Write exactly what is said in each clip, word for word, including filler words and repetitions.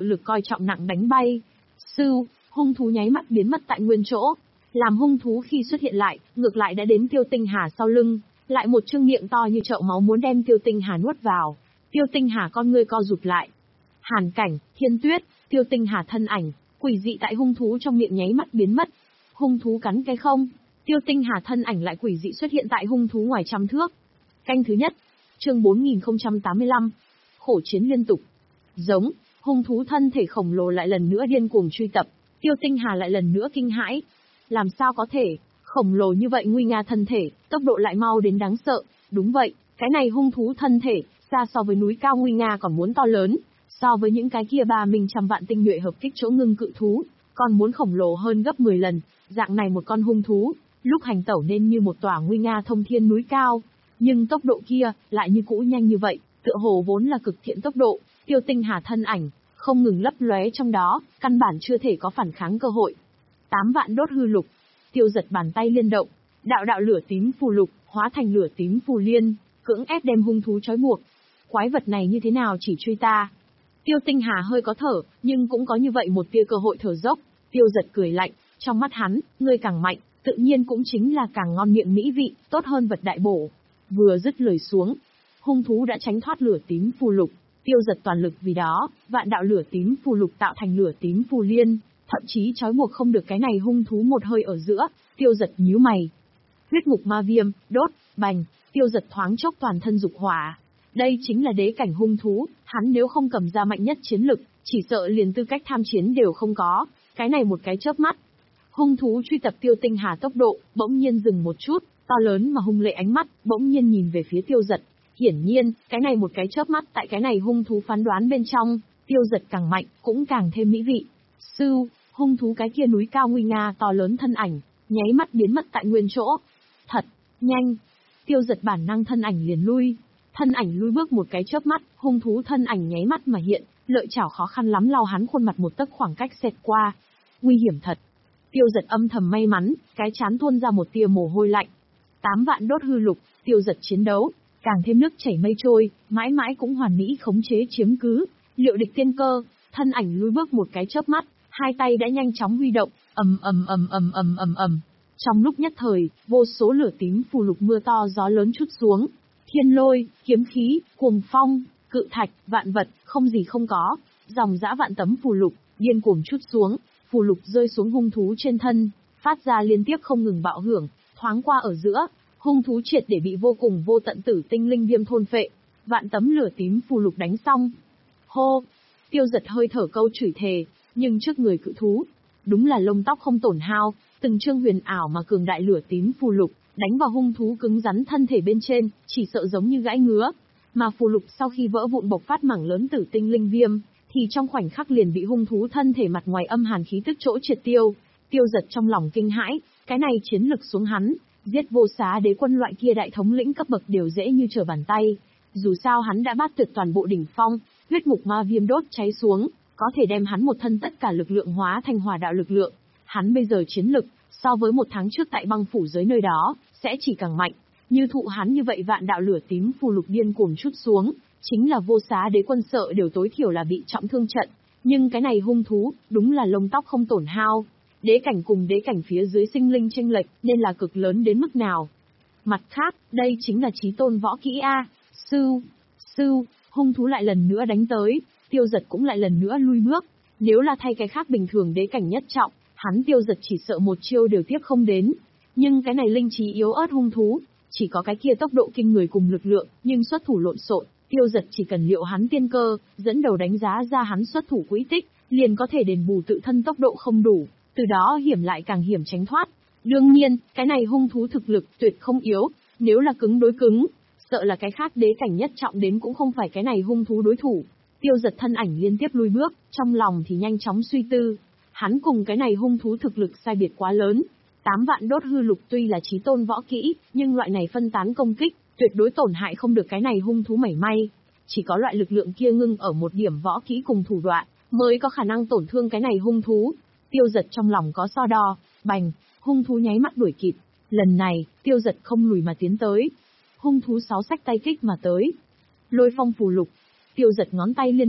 lực coi trọng nặng đánh bay. Sưu, hung thú nháy mắt biến mất tại nguyên chỗ. Làm hung thú khi xuất hiện lại, ngược lại đã đến Tiêu Tinh Hà sau lưng, lại một trương miệng to như chậu máu muốn đem Tiêu Tinh Hà nuốt vào. Tiêu Tinh Hà con ngươi co rụt lại. Hàn Cảnh, Thiên Tuyết, Tiêu Tinh Hà thân ảnh, quỷ dị tại hung thú trong miệng nháy mắt biến mất. Hung thú cắn cái không, Tiêu Tinh Hà thân ảnh lại quỷ dị xuất hiện tại hung thú ngoài trăm thước. Canh thứ nhất, chương bốn nghìn không trăm tám mươi lăm. Khổ chiến liên tục. Giống, hung thú thân thể khổng lồ lại lần nữa điên cuồng truy tập, Tiêu Tinh Hà lại lần nữa kinh hãi. Làm sao có thể, khổng lồ như vậy nguy nga thân thể, tốc độ lại mau đến đáng sợ. Đúng vậy, cái này hung thú thân thể, xa so với núi cao nguy nga còn muốn to lớn, so với những cái kia ba mình trăm vạn tinh nhuệ hợp kích chỗ ngưng cự thú, còn muốn khổng lồ hơn gấp mười lần. Dạng này một con hung thú, lúc hành tẩu nên như một tòa nguy nga thông thiên núi cao, nhưng tốc độ kia lại như cũ nhanh như vậy, tựa hồ vốn là cực thiện tốc độ. Tiêu Tinh Hà thân ảnh không ngừng lấp lóe trong đó, căn bản chưa thể có phản kháng cơ hội. Tám vạn đốt hư lục, Tiêu Giật bàn tay liên động, đạo đạo lửa tím phù lục hóa thành lửa tím phù liên, cưỡng ép đem hung thú trói buộc. Quái vật này như thế nào chỉ truy ta? Tiêu Tinh Hà hơi có thở, nhưng cũng có như vậy một tia cơ hội thở dốc. Tiêu Giật cười lạnh, trong mắt hắn, ngươi càng mạnh, tự nhiên cũng chính là càng ngon miệng mỹ vị, tốt hơn vật đại bổ. Vừa dứt lời xuống, hung thú đã tránh thoát lửa tím phù lục. Tiêu Giật toàn lực vì đó, vạn đạo lửa tím phù lục tạo thành lửa tím phù liên, thậm chí trói buộc không được cái này hung thú một hơi ở giữa. Tiêu Giật nhíu mày. Huyết ngục ma viêm, đốt, bành, Tiêu Giật thoáng chốc toàn thân dục hỏa. Đây chính là đế cảnh hung thú, hắn nếu không cầm ra mạnh nhất chiến lực, chỉ sợ liền tư cách tham chiến đều không có. Cái này một cái chớp mắt, hung thú truy tập Tiêu Tinh Hà tốc độ bỗng nhiên dừng một chút, to lớn mà hung lệ ánh mắt bỗng nhiên nhìn về phía Tiêu Giật. Hiển nhiên, cái này một cái chớp mắt tại cái này hung thú phán đoán bên trong, Tiêu Giật càng mạnh, cũng càng thêm mỹ vị. Sưu, hung thú cái kia núi cao nguy nga to lớn thân ảnh, nháy mắt biến mất tại nguyên chỗ. Thật nhanh. Tiêu Giật bản năng thân ảnh liền lui. Thân ảnh lui bước một cái chớp mắt, hung thú thân ảnh nháy mắt mà hiện, lợi chảo khó khăn lắm lau hắn khuôn mặt một tấc khoảng cách xẹt qua. Nguy hiểm thật. Tiêu Giật âm thầm may mắn, cái trán tuôn ra một tia mồ hôi lạnh. Tám vạn đốt hư lục, Tiêu Giật chiến đấu, càng thêm nước chảy mây trôi, mãi mãi cũng hoàn mỹ khống chế chiếm cứ. Liệu địch tiên cơ, thân ảnh lui bước một cái chớp mắt, hai tay đã nhanh chóng huy động, ầm ầm ầm ầm ầm ầm ầm. Trong lúc nhất thời, vô số lửa tím phù lục mưa to gió lớn trút xuống. Thiên lôi, kiếm khí, cuồng phong, cự thạch, vạn vật, không gì không có, dòng dã vạn tấm phù lục, điên cuồng trút xuống, phù lục rơi xuống hung thú trên thân, phát ra liên tiếp không ngừng bạo hưởng, thoáng qua ở giữa, hung thú triệt để bị vô cùng vô tận tử tinh linh viêm thôn phệ. Vạn tấm lửa tím phù lục đánh xong. Hô, Tiêu Giật hơi thở câu chửi thề, nhưng trước người cự thú, đúng là lông tóc không tổn hao, từng chương huyền ảo mà cường đại lửa tím phù lục đánh vào hung thú cứng rắn thân thể bên trên, chỉ sợ giống như gãy ngứa. Mà phù lục sau khi vỡ vụn bộc phát mảng lớn tử tinh linh viêm, thì trong khoảnh khắc liền bị hung thú thân thể mặt ngoài âm hàn khí tức chỗ triệt tiêu. Tiêu Giật trong lòng kinh hãi, cái này chiến lực xuống hắn, giết vô xá đế quân loại kia đại thống lĩnh cấp bậc đều dễ như trở bàn tay. Dù sao hắn đã bắt tuyệt toàn bộ đỉnh phong, huyết ngục ma viêm đốt cháy xuống, có thể đem hắn một thân tất cả lực lượng hóa thành hỏa đạo lực lượng. Hắn bây giờ chiến lực, so với một tháng trước tại băng phủ giới nơi đó, sẽ chỉ càng mạnh. Như thụ hắn như vậy vạn đạo lửa tím phù lục điên cuồng trút xuống, chính là vô xá đế quân sợ đều tối thiểu là bị trọng thương trận. Nhưng cái này hung thú, đúng là lông tóc không tổn hao. Đế cảnh cùng đế cảnh phía dưới sinh linh chênh lệch, nên là cực lớn đến mức nào. Mặt khác, đây chính là chí tôn võ kỹ A. Sưu, sưu, hung thú lại lần nữa đánh tới, Tiêu Giật cũng lại lần nữa lui bước. Nếu là thay cái khác bình thường đế cảnh nhất trọng, hắn Tiêu Giật chỉ sợ một chiêu đều tiếp không đến. Nhưng cái này linh trí yếu ớt hung thú, chỉ có cái kia tốc độ kinh người cùng lực lượng, nhưng xuất thủ lộn xộn, Tiêu Giật chỉ cần liệu hắn tiên cơ, dẫn đầu đánh giá ra hắn xuất thủ quỹ tích, liền có thể đền bù tự thân tốc độ không đủ, từ đó hiểm lại càng hiểm tránh thoát. Đương nhiên, cái này hung thú thực lực tuyệt không yếu, nếu là cứng đối cứng, sợ là cái khác đế cảnh nhất trọng đến cũng không phải cái này hung thú đối thủ. Tiêu Giật thân ảnh liên tiếp lui bước, trong lòng thì nhanh chóng suy tư. Hắn cùng cái này hung thú thực lực sai biệt quá lớn. Tám vạn đốt hư lục tuy là chí tôn võ kỹ, nhưng loại này phân tán công kích, tuyệt đối tổn hại không được cái này hung thú mảy may. Chỉ có loại lực lượng kia ngưng ở một điểm võ kỹ cùng thủ đoạn, mới có khả năng tổn thương cái này hung thú. Tiêu Giật trong lòng có so đo, bành, hung thú nháy mắt đuổi kịp. Lần này, Tiêu Giật không lùi mà tiến tới. Hung thú sáu sách tay kích mà tới. Lôi phong phù lục. Tiêu Giật ngón tay liên động,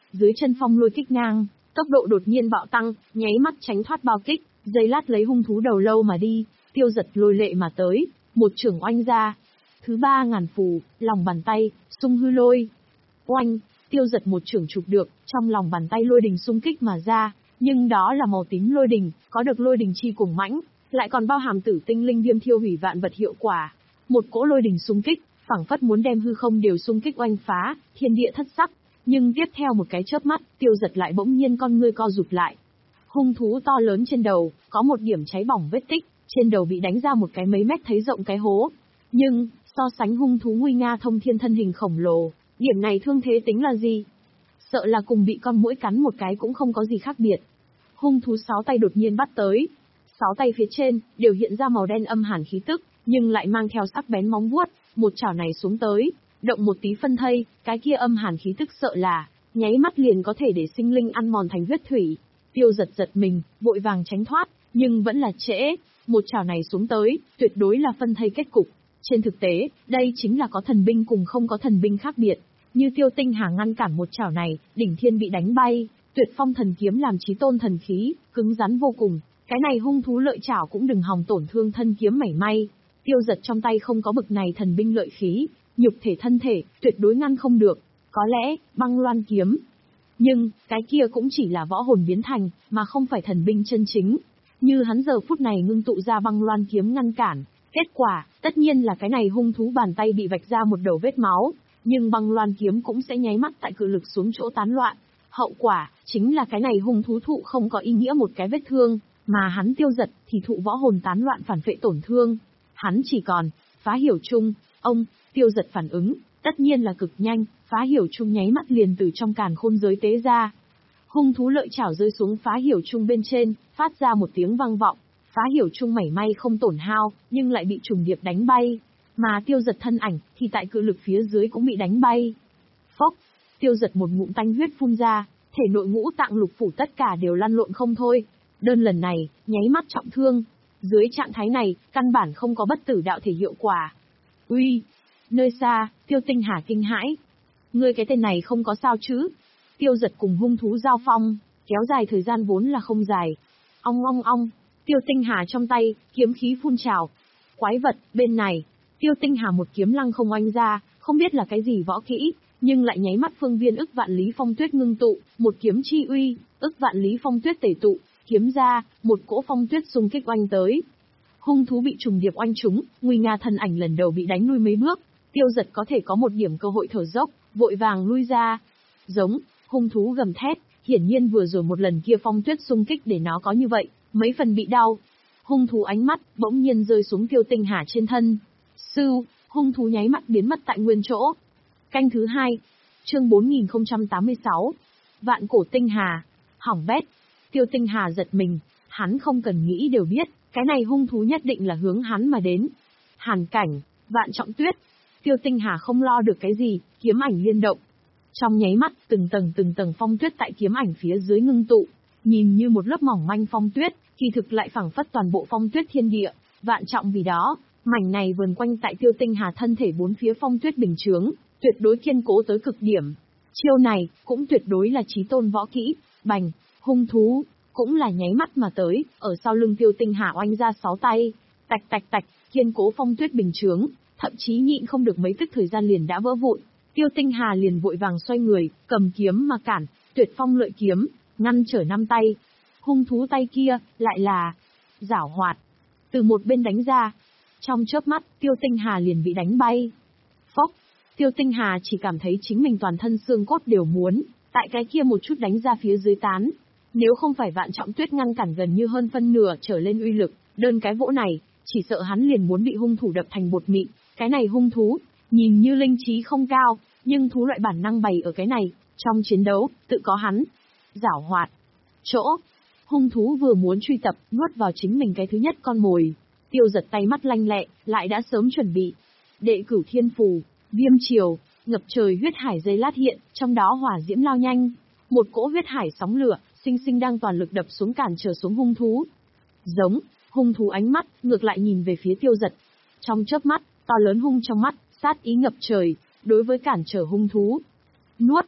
dưới chân phong lôi kích ngang, tốc độ đột nhiên bạo tăng, nháy mắt tránh thoát bao kích, giây lát lấy hung thú đầu lâu mà đi, Tiêu Dật lôi lệ mà tới, một chưởng oanh ra. Thứ ba ngàn phù, lòng bàn tay, xung hư lôi. Oanh, Tiêu Dật một chưởng chụp được, trong lòng bàn tay lôi đình xung kích mà ra, nhưng đó là màu tím lôi đình, có được lôi đình chi cuồng mãnh, lại còn bao hàm tử tinh linh viêm thiêu hủy vạn vật hiệu quả. Một cỗ lôi đình xung kích, phảng phất muốn đem hư không đều xung kích oanh phá, thiên địa thất sắc. Nhưng tiếp theo một cái chớp mắt, Tiêu Dật lại bỗng nhiên con ngươi co rụt lại. Hung thú to lớn trên đầu, có một điểm cháy bỏng vết tích, trên đầu bị đánh ra một cái mấy mét thấy rộng cái hố. Nhưng, so sánh hung thú nguy nga thông thiên thân hình khổng lồ, điểm này thương thế tính là gì? Sợ là cùng bị con muỗi cắn một cái cũng không có gì khác biệt. Hung thú sáu tay đột nhiên bắt tới. Sáu tay phía trên, đều hiện ra màu đen âm hàn khí tức, nhưng lại mang theo sắc bén móng vuốt, một chảo này xuống tới, động một tí phân thây, cái kia âm hàn khí tức sợ là, nháy mắt liền có thể để sinh linh ăn mòn thành huyết thủy. Tiêu Dật giật mình, vội vàng tránh thoát, nhưng vẫn là trễ, một chảo này xuống tới, tuyệt đối là phân thây kết cục. Trên thực tế, đây chính là có thần binh cùng không có thần binh khác biệt. Như Tiêu Tinh Hà ngăn cản một chảo này, đỉnh thiên bị đánh bay, Tuyệt Phong thần kiếm làm chí tôn thần khí, cứng rắn vô cùng. Cái này hung thú lợi chảo cũng đừng hòng tổn thương thân kiếm mảy may. Tiêu Dật trong tay không có bực này thần binh lợi khí, nhục thể thân thể, tuyệt đối ngăn không được. Có lẽ, băng loan kiếm. Nhưng, cái kia cũng chỉ là võ hồn biến thành, mà không phải thần binh chân chính. Như hắn giờ phút này ngưng tụ ra băng loan kiếm ngăn cản. Kết quả, tất nhiên là cái này hung thú bàn tay bị vạch ra một đầu vết máu. Nhưng băng loan kiếm cũng sẽ nháy mắt tại cự lực xuống chỗ tán loạn. Hậu quả, chính là cái này hung thú thụ không có ý nghĩa một cái vết thương. Mà hắn Tiêu Dật thì thụ võ hồn tán loạn phản phệ tổn thương. Hắn chỉ còn, phá hiểu chung, ông, Tiêu Dật phản ứng, tất nhiên là cực nhanh, phá hiểu chung nháy mắt liền từ trong càn khôn giới tế ra. Hung thú lợi chảo rơi xuống phá hiểu chung bên trên, phát ra một tiếng vang vọng, phá hiểu chung mảy may không tổn hao, nhưng lại bị trùng điệp đánh bay. Mà Tiêu Dật thân ảnh, thì tại cự lực phía dưới cũng bị đánh bay. Phốc, Tiêu Dật một ngụm tanh huyết phun ra, thể nội ngũ tạng lục phủ tất cả đều lăn lộn không thôi. Đơn lần này, nháy mắt trọng thương. Dưới trạng thái này, căn bản không có bất tử đạo thể hiệu quả. Uy! Nơi xa, Tiêu Tinh Hà kinh hãi. Ngươi cái tên này không có sao chứ? Tiêu Dật cùng hung thú giao phong, kéo dài thời gian vốn là không dài. Ong ong ong, Tiêu Tinh Hà trong tay, kiếm khí phun trào. Quái vật, bên này, Tiêu Tinh Hà một kiếm lăng không oanh ra, không biết là cái gì võ kỹ, nhưng lại nháy mắt phương viên ức vạn lý phong tuyết ngưng tụ, một kiếm chi uy, ức vạn lý phong tuyết tể tụ. Kiếm ra, một cỗ phong tuyết xung kích oanh tới. Hung thú bị trùng điệp oanh trúng, nguy nga thân ảnh lần đầu bị đánh lui mấy bước. Tiêu Dật có thể có một điểm cơ hội thở dốc, vội vàng lui ra. Giống, hung thú gầm thét, hiển nhiên vừa rồi một lần kia phong tuyết xung kích để nó có như vậy, mấy phần bị đau. Hung thú ánh mắt bỗng nhiên rơi xuống Tiêu Tinh Hà trên thân. Sưu, hung thú nháy mắt biến mất tại nguyên chỗ. Canh thứ hai, chương bốn nghìn không trăm tám mươi sáu, Vạn cổ tinh hà, hỏng bét. Tiêu Tinh Hà giật mình, hắn không cần nghĩ đều biết, cái này hung thú nhất định là hướng hắn mà đến. Hàn cảnh, vạn trọng tuyết. Tiêu Tinh Hà không lo được cái gì, kiếm ảnh liên động. Trong nháy mắt, từng tầng từng tầng phong tuyết tại kiếm ảnh phía dưới ngưng tụ, nhìn như một lớp mỏng manh phong tuyết, kỳ thực lại phảng phất toàn bộ phong tuyết thiên địa, vạn trọng vì đó, mảnh này vần quanh tại Tiêu Tinh Hà thân thể bốn phía phong tuyết bình chướng, tuyệt đối kiên cố tới cực điểm. Chiêu này, cũng tuyệt đối là chí tôn võ kỹ, bành. Hung thú, cũng là nháy mắt mà tới, ở sau lưng Tiêu Tinh Hà oanh ra sáu tay, tạch tạch tạch, kiên cố phong tuyết bình chướng, thậm chí nhịn không được mấy tức thời gian liền đã vỡ vụn. Tiêu Tinh Hà liền vội vàng xoay người, cầm kiếm mà cản, Tuyệt Phong lợi kiếm, ngăn trở năm tay. Hung thú tay kia, lại là giảo hoạt, từ một bên đánh ra. Trong chớp mắt, Tiêu Tinh Hà liền bị đánh bay. Phốc, Tiêu Tinh Hà chỉ cảm thấy chính mình toàn thân xương cốt đều muốn, tại cái kia một chút đánh ra phía dưới tán. Nếu không phải vạn trọng tuyết ngăn cản gần như hơn phân nửa trở lên uy lực, đơn cái vỗ này, chỉ sợ hắn liền muốn bị hung thủ đập thành bột mịn. Cái này hung thú, nhìn như linh trí không cao, nhưng thú loại bản năng bày ở cái này, trong chiến đấu, tự có hắn. Giảo hoạt. Chỗ, hung thú vừa muốn truy tập, nuốt vào chính mình cái thứ nhất con mồi. Tiêu Dật tay mắt lanh lẹ, lại đã sớm chuẩn bị. Đệ cửu thiên phù, viêm triều, ngập trời huyết hải giây lát hiện, trong đó hỏa diễm lao nhanh. Một cỗ huyết hải sóng lửa, sinh sinh đang toàn lực đập xuống cản trở xuống hung thú. Giống, hung thú ánh mắt, ngược lại nhìn về phía Tiêu Dật. Trong chớp mắt, to lớn hung trong mắt, sát ý ngập trời, đối với cản trở hung thú. Nuốt,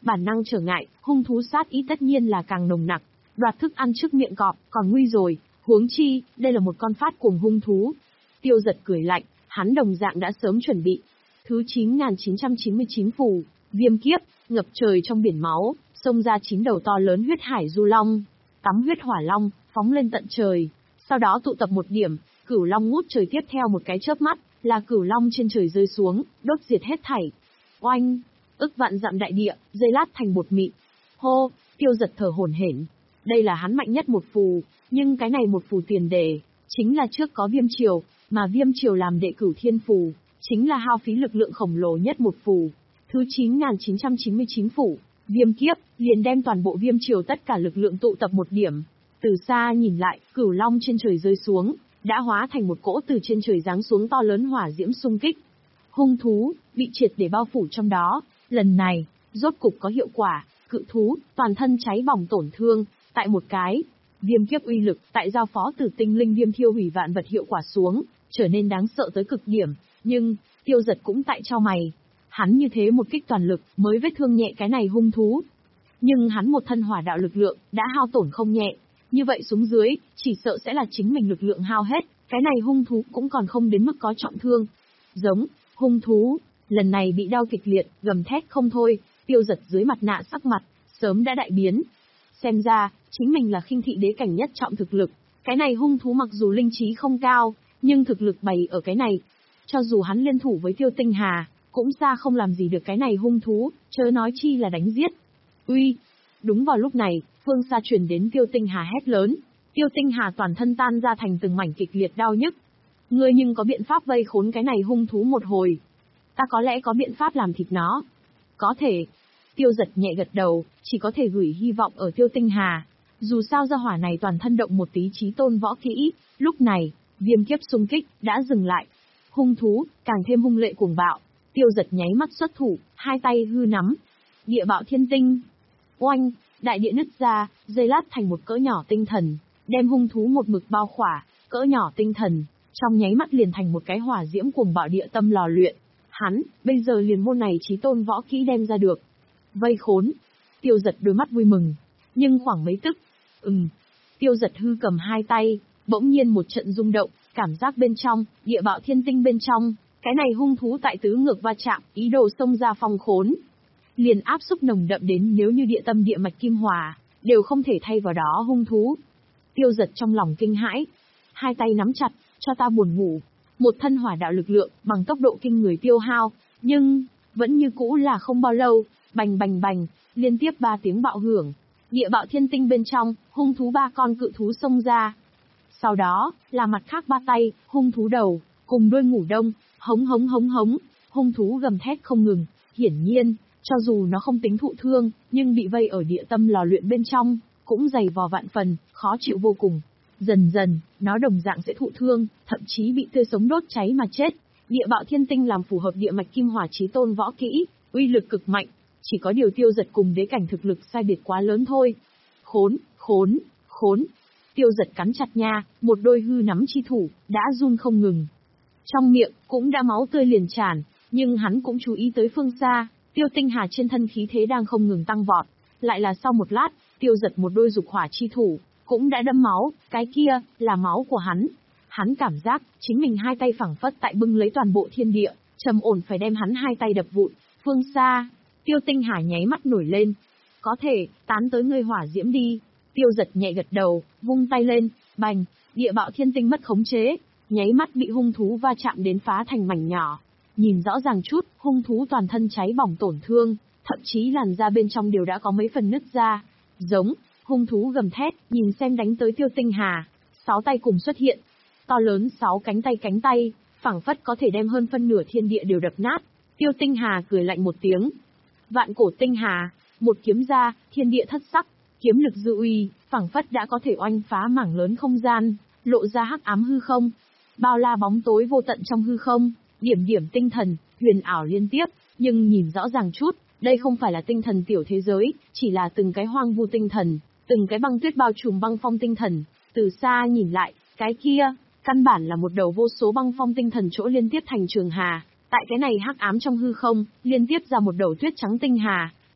Bản năng trở ngại, hung thú sát ý tất nhiên là càng nồng nặc, đoạt thức ăn trước miệng cọp, còn nguy rồi, huống chi, đây là một con phát cuồng hung thú. Tiêu Giật cười lạnh, hắn đồng dạng đã sớm chuẩn bị. Thứ chín nghìn chín trăm chín mươi chín phù, viêm kiếp, ngập trời trong biển máu, xông ra chín đầu to lớn huyết hải du long, tắm huyết hỏa long, phóng lên tận trời. Sau đó tụ tập một điểm, cửu long ngút trời tiếp theo một cái chớp mắt, là cửu long trên trời rơi xuống, đốt diệt hết thảy. Oanh, ức vạn dặm đại địa, dây lát thành bột mịn. Hô, Tiêu Giật thở hổn hển. Đây là hắn mạnh nhất một phù, nhưng cái này một phù tiền đề, chính là trước có viêm triều, mà viêm triều làm đệ cửu thiên phù, chính là hao phí lực lượng khổng lồ nhất một phù. Thứ chín nghìn chín trăm chín mươi chín phủ, viêm kiếp, liền đem toàn bộ viêm triều tất cả lực lượng tụ tập một điểm. Từ xa nhìn lại, cửu long trên trời rơi xuống, đã hóa thành một cỗ từ trên trời giáng xuống to lớn hỏa diễm xung kích. Hung thú, bị triệt để bao phủ trong đó, lần này, rốt cục có hiệu quả, cự thú, toàn thân cháy bỏng tổn thương, tại một cái, viêm kiếp uy lực, tại giao phó từ tinh linh viêm thiêu hủy vạn vật hiệu quả xuống, trở nên đáng sợ tới cực điểm, nhưng, Tiêu Giật cũng tại cho mày. Hắn như thế một kích toàn lực, mới vết thương nhẹ cái này hung thú. Nhưng hắn một thân hỏa đạo lực lượng, đã hao tổn không nhẹ. Như vậy xuống dưới, chỉ sợ sẽ là chính mình lực lượng hao hết, cái này hung thú cũng còn không đến mức có trọng thương. Giống, hung thú, lần này bị đau kịch liệt, gầm thét không thôi, Tiêu Giật dưới mặt nạ sắc mặt, sớm đã đại biến. Xem ra, chính mình là khinh thị đế cảnh nhất trọng thực lực. Cái này hung thú mặc dù linh trí không cao, nhưng thực lực bày ở cái này. Cho dù hắn liên thủ với Tiêu Tinh Hà, cũng xa không làm gì được cái này hung thú, chớ nói chi là đánh giết. Uy! Đúng vào lúc này, phương xa truyền đến Tiêu Tinh Hà hét lớn. Tiêu Tinh Hà toàn thân tan ra thành từng mảnh kịch liệt đau nhức. Ngươi nhưng có biện pháp vây khốn cái này hung thú một hồi. Ta có lẽ có biện pháp làm thịt nó. Có thể. Tiêu Giật nhẹ gật đầu, chỉ có thể gửi hy vọng ở Tiêu Tinh Hà. Dù sao gia hỏa này toàn thân động một tí chí tôn võ kỹ, lúc này, viêm kiếp xung kích, đã dừng lại. Hung thú, càng thêm hung lệ cuồng bạo. Tiêu Giật nháy mắt xuất thủ, hai tay hư nắm. Địa bạo thiên tinh. Oanh, đại địa nứt ra, dây lát thành một cỡ nhỏ tinh thần, đem hung thú một mực bao khỏa, cỡ nhỏ tinh thần, trong nháy mắt liền thành một cái hỏa diễm cuồng bạo địa tâm lò luyện. Hắn, bây giờ liền môn này chí tôn võ kỹ đem ra được. Vây khốn. Tiêu Giật đôi mắt vui mừng. Nhưng khoảng mấy tức. Ừm. Tiêu Giật hư cầm hai tay, bỗng nhiên một trận rung động, cảm giác bên trong, địa bạo thiên tinh bên trong, cái này hung thú tại tứ ngược va chạm, ý đồ xông ra phong khốn. Liền áp xúc nồng đậm đến nếu như địa tâm địa mạch kim hòa, đều không thể thay vào đó hung thú. Tiêu Giật trong lòng kinh hãi. Hai tay nắm chặt, cho ta buồn ngủ. Một thân hỏa đạo lực lượng, bằng tốc độ kinh người tiêu hao, nhưng, vẫn như cũ là không bao lâu, bành bành bành, liên tiếp ba tiếng bạo hưởng. Địa bạo thiên tinh bên trong, hung thú ba con cự thú xông ra. Sau đó, là mặt khác ba tay, hung thú đầu, cùng đuôi ngủ đông, hống hống hống hống, hung thú gầm thét không ngừng, hiển nhiên, cho dù nó không tính thụ thương, nhưng bị vây ở địa tâm lò luyện bên trong, cũng dày vò vạn phần, khó chịu vô cùng. Dần dần, nó đồng dạng sẽ thụ thương, thậm chí bị tươi sống đốt cháy mà chết. Địa bạo thiên tinh làm phù hợp địa mạch kim hỏa chí tôn võ kỹ, uy lực cực mạnh, chỉ có điều Tiêu Giật cùng đế cảnh thực lực sai biệt quá lớn thôi. Khốn, khốn, khốn. Tiêu Giật cắn chặt nha, một đôi hư nắm chi thủ, đã run không ngừng. Trong miệng, cũng đã máu tươi liền tràn, nhưng hắn cũng chú ý tới phương xa, Tiêu Tinh Hà trên thân khí thế đang không ngừng tăng vọt. Lại là sau một lát, Tiêu Giật một đôi dục hỏa chi thủ, cũng đã đâm máu, cái kia, là máu của hắn. Hắn cảm giác, chính mình hai tay phẳng phất tại bưng lấy toàn bộ thiên địa, trầm ổn phải đem hắn hai tay đập vụn. Phương xa, Tiêu Tinh Hà nháy mắt nổi lên. Có thể, tán tới ngươi hỏa diễm đi. Tiêu Giật nhẹ gật đầu, vung tay lên, bành, địa bạo thiên tinh mất khống chế, nháy mắt bị hung thú va chạm đến phá thành mảnh nhỏ. Nhìn rõ ràng chút, hung thú toàn thân cháy bỏng tổn thương, thậm chí làn da bên trong đều đã có mấy phần nứt ra. Giống, hung thú gầm thét, nhìn xem đánh tới Tiêu Tinh Hà, sáu tay cùng xuất hiện. To lớn sáu cánh tay cánh tay, phảng phất có thể đem hơn phân nửa thiên địa đều đập nát. Tiêu Tinh Hà cười lạnh một tiếng. Vạn cổ tinh hà, một kiếm ra, thiên địa thất sắc, kiếm lực dư uy, phảng phất đã có thể oanh phá mảng lớn không gian, lộ ra hắc ám hư không. Bao la bóng tối vô tận trong hư không, điểm điểm tinh thần, huyền ảo liên tiếp, nhưng nhìn rõ ràng chút, đây không phải là tinh thần tiểu thế giới, chỉ là từng cái hoang vu tinh thần, từng cái băng tuyết bao trùm băng phong tinh thần. Từ xa nhìn lại, cái kia, căn bản là một đầu vô số băng phong tinh thần chỗ liên tiếp thành trường hà. Tại cái này hắc ám trong hư không, liên tiếp ra một đầu tuyết trắng tinh hà.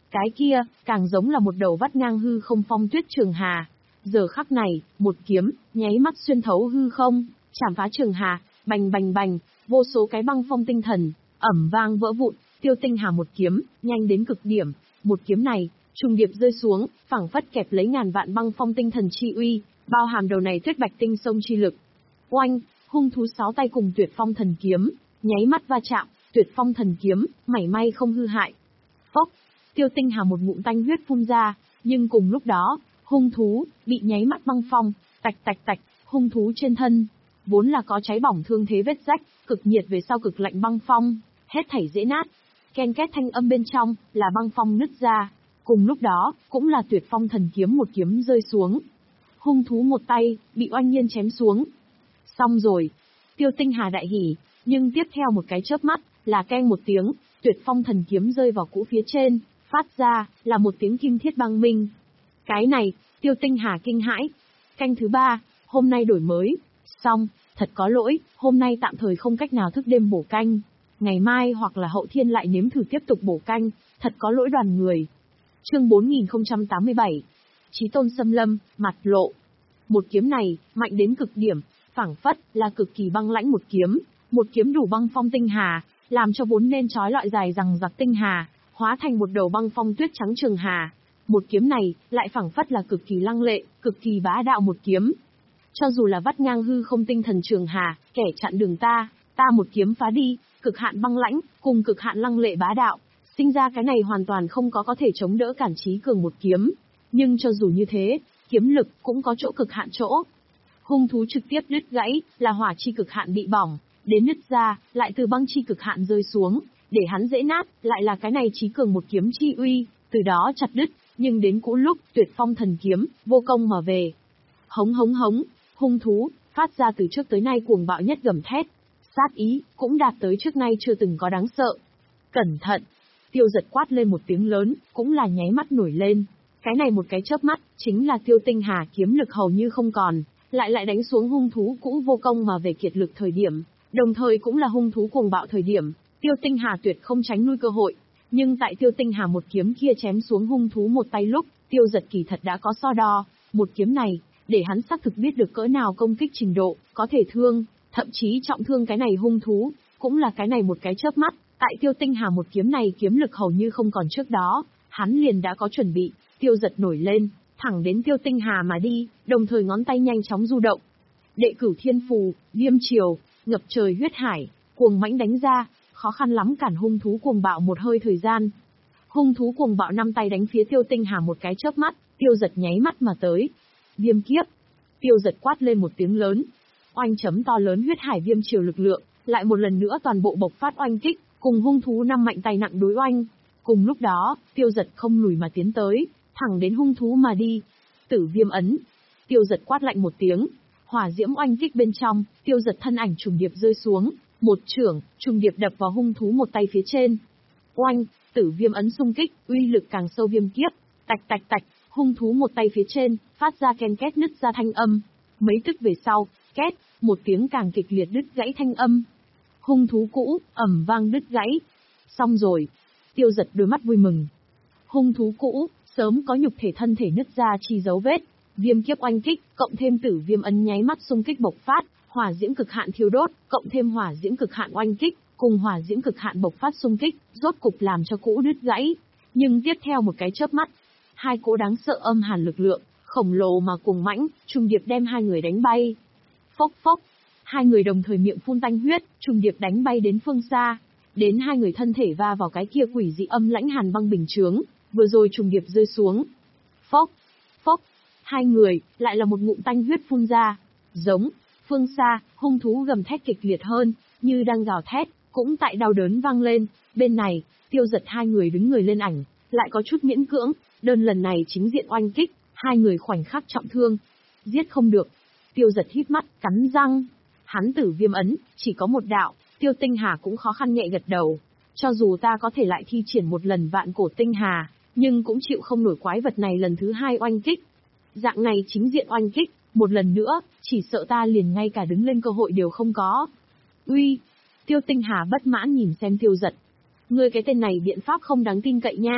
Cái kia, càng giống là một đầu vắt ngang hư không phong tuyết trường hà. Giờ khắc này, một kiếm, nháy mắt xuyên thấu hư không, chạm phá trường hà, bành bành bành, vô số cái băng phong tinh thần, ẩm vang vỡ vụn, Tiêu Tinh Hà một kiếm, nhanh đến cực điểm, một kiếm này, trùng điệp rơi xuống, phảng phất kẹp lấy ngàn vạn băng phong tinh thần chi uy, bao hàm đầu này tuyết bạch tinh sông chi lực. Oanh, hung thú sáu tay cùng Tuyệt Phong thần kiếm, nháy mắt va chạm, Tuyệt Phong thần kiếm, mảy may không hư hại. Phốc, Tiêu Tinh Hà một ngụm tanh huyết phun ra, nhưng cùng lúc đó, hung thú bị nháy mắt băng phong, tạch tạch tạch, hung thú trên thân vốn là có cháy bỏng thương thế vết rách, cực nhiệt về sau cực lạnh băng phong, hết thảy dễ nát. Ken két thanh âm bên trong là băng phong nứt ra, cùng lúc đó cũng là Tuyệt Phong thần kiếm một kiếm rơi xuống. Hung thú một tay bị oanh nhiên chém xuống. Xong rồi, Tiêu Tinh Hà đại hỉ, nhưng tiếp theo một cái chớp mắt là keng một tiếng, Tuyệt Phong thần kiếm rơi vào cũ phía trên, phát ra là một tiếng kim thiết băng minh. Cái này, Tiêu Tinh Hà kinh hãi. Canh thứ ba, hôm nay đổi mới. Xong, thật có lỗi, hôm nay tạm thời không cách nào thức đêm bổ canh. Ngày mai hoặc là hậu thiên lại nếm thử tiếp tục bổ canh, thật có lỗi đoàn người. Chương bốn nghìn không trăm tám mươi bảy. Chí tôn xâm lâm, mặt lộ. Một kiếm này, mạnh đến cực điểm, phảng phất là cực kỳ băng lãnh một kiếm, một kiếm đủ băng phong tinh hà, làm cho vốn nên trói lọi dài rằng giặc tinh hà, hóa thành một đầu băng phong tuyết trắng trường hà. Một kiếm này, lại phảng phất là cực kỳ lăng lệ, cực kỳ bá đạo một kiếm. Cho dù là vắt ngang hư không tinh thần trường hà, kẻ chặn đường ta, ta một kiếm phá đi, cực hạn băng lãnh, cùng cực hạn lăng lệ bá đạo, sinh ra cái này hoàn toàn không có có thể chống đỡ cản trí cường một kiếm. Nhưng cho dù như thế, kiếm lực cũng có chỗ cực hạn chỗ. Hung thú trực tiếp đứt gãy, là hỏa chi cực hạn bị bỏng, đến nứt ra, lại từ băng chi cực hạn rơi xuống, để hắn dễ nát, lại là cái này trí cường một kiếm chi uy, từ đó chặt đứt, nhưng đến cũ lúc, Tuyệt Phong thần kiếm, vô công mà về. Hống hống hống, hung thú, phát ra từ trước tới nay cuồng bạo nhất gầm thét. Sát ý, cũng đạt tới trước nay chưa từng có đáng sợ. Cẩn thận! Tiêu Giật quát lên một tiếng lớn, cũng là nháy mắt nổi lên. Cái này một cái chớp mắt, chính là Tiêu Tinh Hà kiếm lực hầu như không còn, lại lại đánh xuống hung thú cũng vô công mà về kiệt lực thời điểm, đồng thời cũng là hung thú cuồng bạo thời điểm, Tiêu Tinh Hà tuyệt không tránh lui cơ hội. Nhưng tại Tiêu Tinh Hà một kiếm kia chém xuống hung thú một tay lúc, Tiêu Giật kỳ thật đã có so đo, một kiếm này, để hắn xác thực biết được cỡ nào công kích trình độ, có thể thương, thậm chí trọng thương cái này hung thú, cũng là cái này một cái chớp mắt, tại Tiêu Tinh Hà một kiếm này kiếm lực hầu như không còn trước đó, hắn liền đã có chuẩn bị, Tiêu Giật nổi lên, thẳng đến Tiêu Tinh Hà mà đi, đồng thời ngón tay nhanh chóng du động. Đệ cửu thiên phù, viêm triều, ngập trời huyết hải, cuồng mãnh đánh ra, khó khăn lắm cản hung thú cuồng bạo một hơi thời gian. Hung thú cuồng bạo năm tay đánh phía Tiêu Tinh Hà một cái chớp mắt, Tiêu Giật nháy mắt mà tới. Viêm kiếp. Tiêu Giật quát lên một tiếng lớn. Oanh chấm to lớn huyết hải viêm triều lực lượng, lại một lần nữa toàn bộ bộc phát oanh kích, cùng hung thú năm mạnh tay nặng đối oanh. Cùng lúc đó, Tiêu Giật không lùi mà tiến tới, thẳng đến hung thú mà đi. Tử viêm ấn. Tiêu Giật quát lạnh một tiếng. Hỏa diễm oanh kích bên trong, Tiêu Giật thân ảnh trùng điệp rơi xuống, một chưởng, trùng điệp đập vào hung thú một tay phía trên. Oanh, tử viêm ấn xung kích, uy lực càng sâu viêm kiếp, tạch tạch tạch, hung thú một tay phía trên, phát ra ken két nứt ra thanh âm. Mấy tức về sau, két, một tiếng càng kịch liệt đứt gãy thanh âm. Hung thú cũ, ầm vang đứt gãy. Xong rồi. Tiêu Giật đôi mắt vui mừng. Hung thú cũ, sớm có nhục thể thân thể nứt ra chi dấu vết. Viêm kiếp oanh kích, cộng thêm tử viêm ấn nháy mắt xung kích bộc phát, hỏa diễm cực hạn thiêu đốt, cộng thêm hỏa diễm cực hạn oanh kích, cùng hỏa diễm cực hạn bộc phát xung kích, rốt cục làm cho cũ đứt gãy. Nhưng tiếp theo một cái chớp mắt, hai cỗ đáng sợ âm hàn lực lượng, khổng lồ mà cuồng mãnh, trùng điệp đem hai người đánh bay. Phốc phốc, hai người đồng thời miệng phun tanh huyết, trùng điệp đánh bay đến phương xa, đến hai người thân thể va vào cái kia quỷ dị âm lãnh hàn băng bình chướng, vừa rồi trùng điệp rơi xuống. Phốc, phốc, hai người lại là một ngụm tanh huyết phun ra, giống. Phương xa, hung thú gầm thét kịch liệt hơn, như đang gào thét, cũng tại đau đớn vang lên. Bên này, Tiêu Giật hai người đứng người lên ảnh, lại có chút miễn cưỡng, đơn lần này chính diện oanh kích, hai người khoảnh khắc trọng thương. Giết không được. Tiêu Giật hít mắt, cắn răng. Hắn tử viêm ấn, chỉ có một đạo, Tiêu Tinh Hà cũng khó khăn nhẹ gật đầu. Cho dù ta có thể lại thi triển một lần vạn cổ tinh hà, nhưng cũng chịu không nổi quái vật này lần thứ hai oanh kích. Dạng này chính diện oanh kích, một lần nữa, chỉ sợ ta liền ngay cả đứng lên cơ hội đều không có. Uy! Tiêu Tinh Hà bất mãn nhìn xem Tiêu Giật. Ngươi cái tên này biện pháp không đáng tin cậy nha.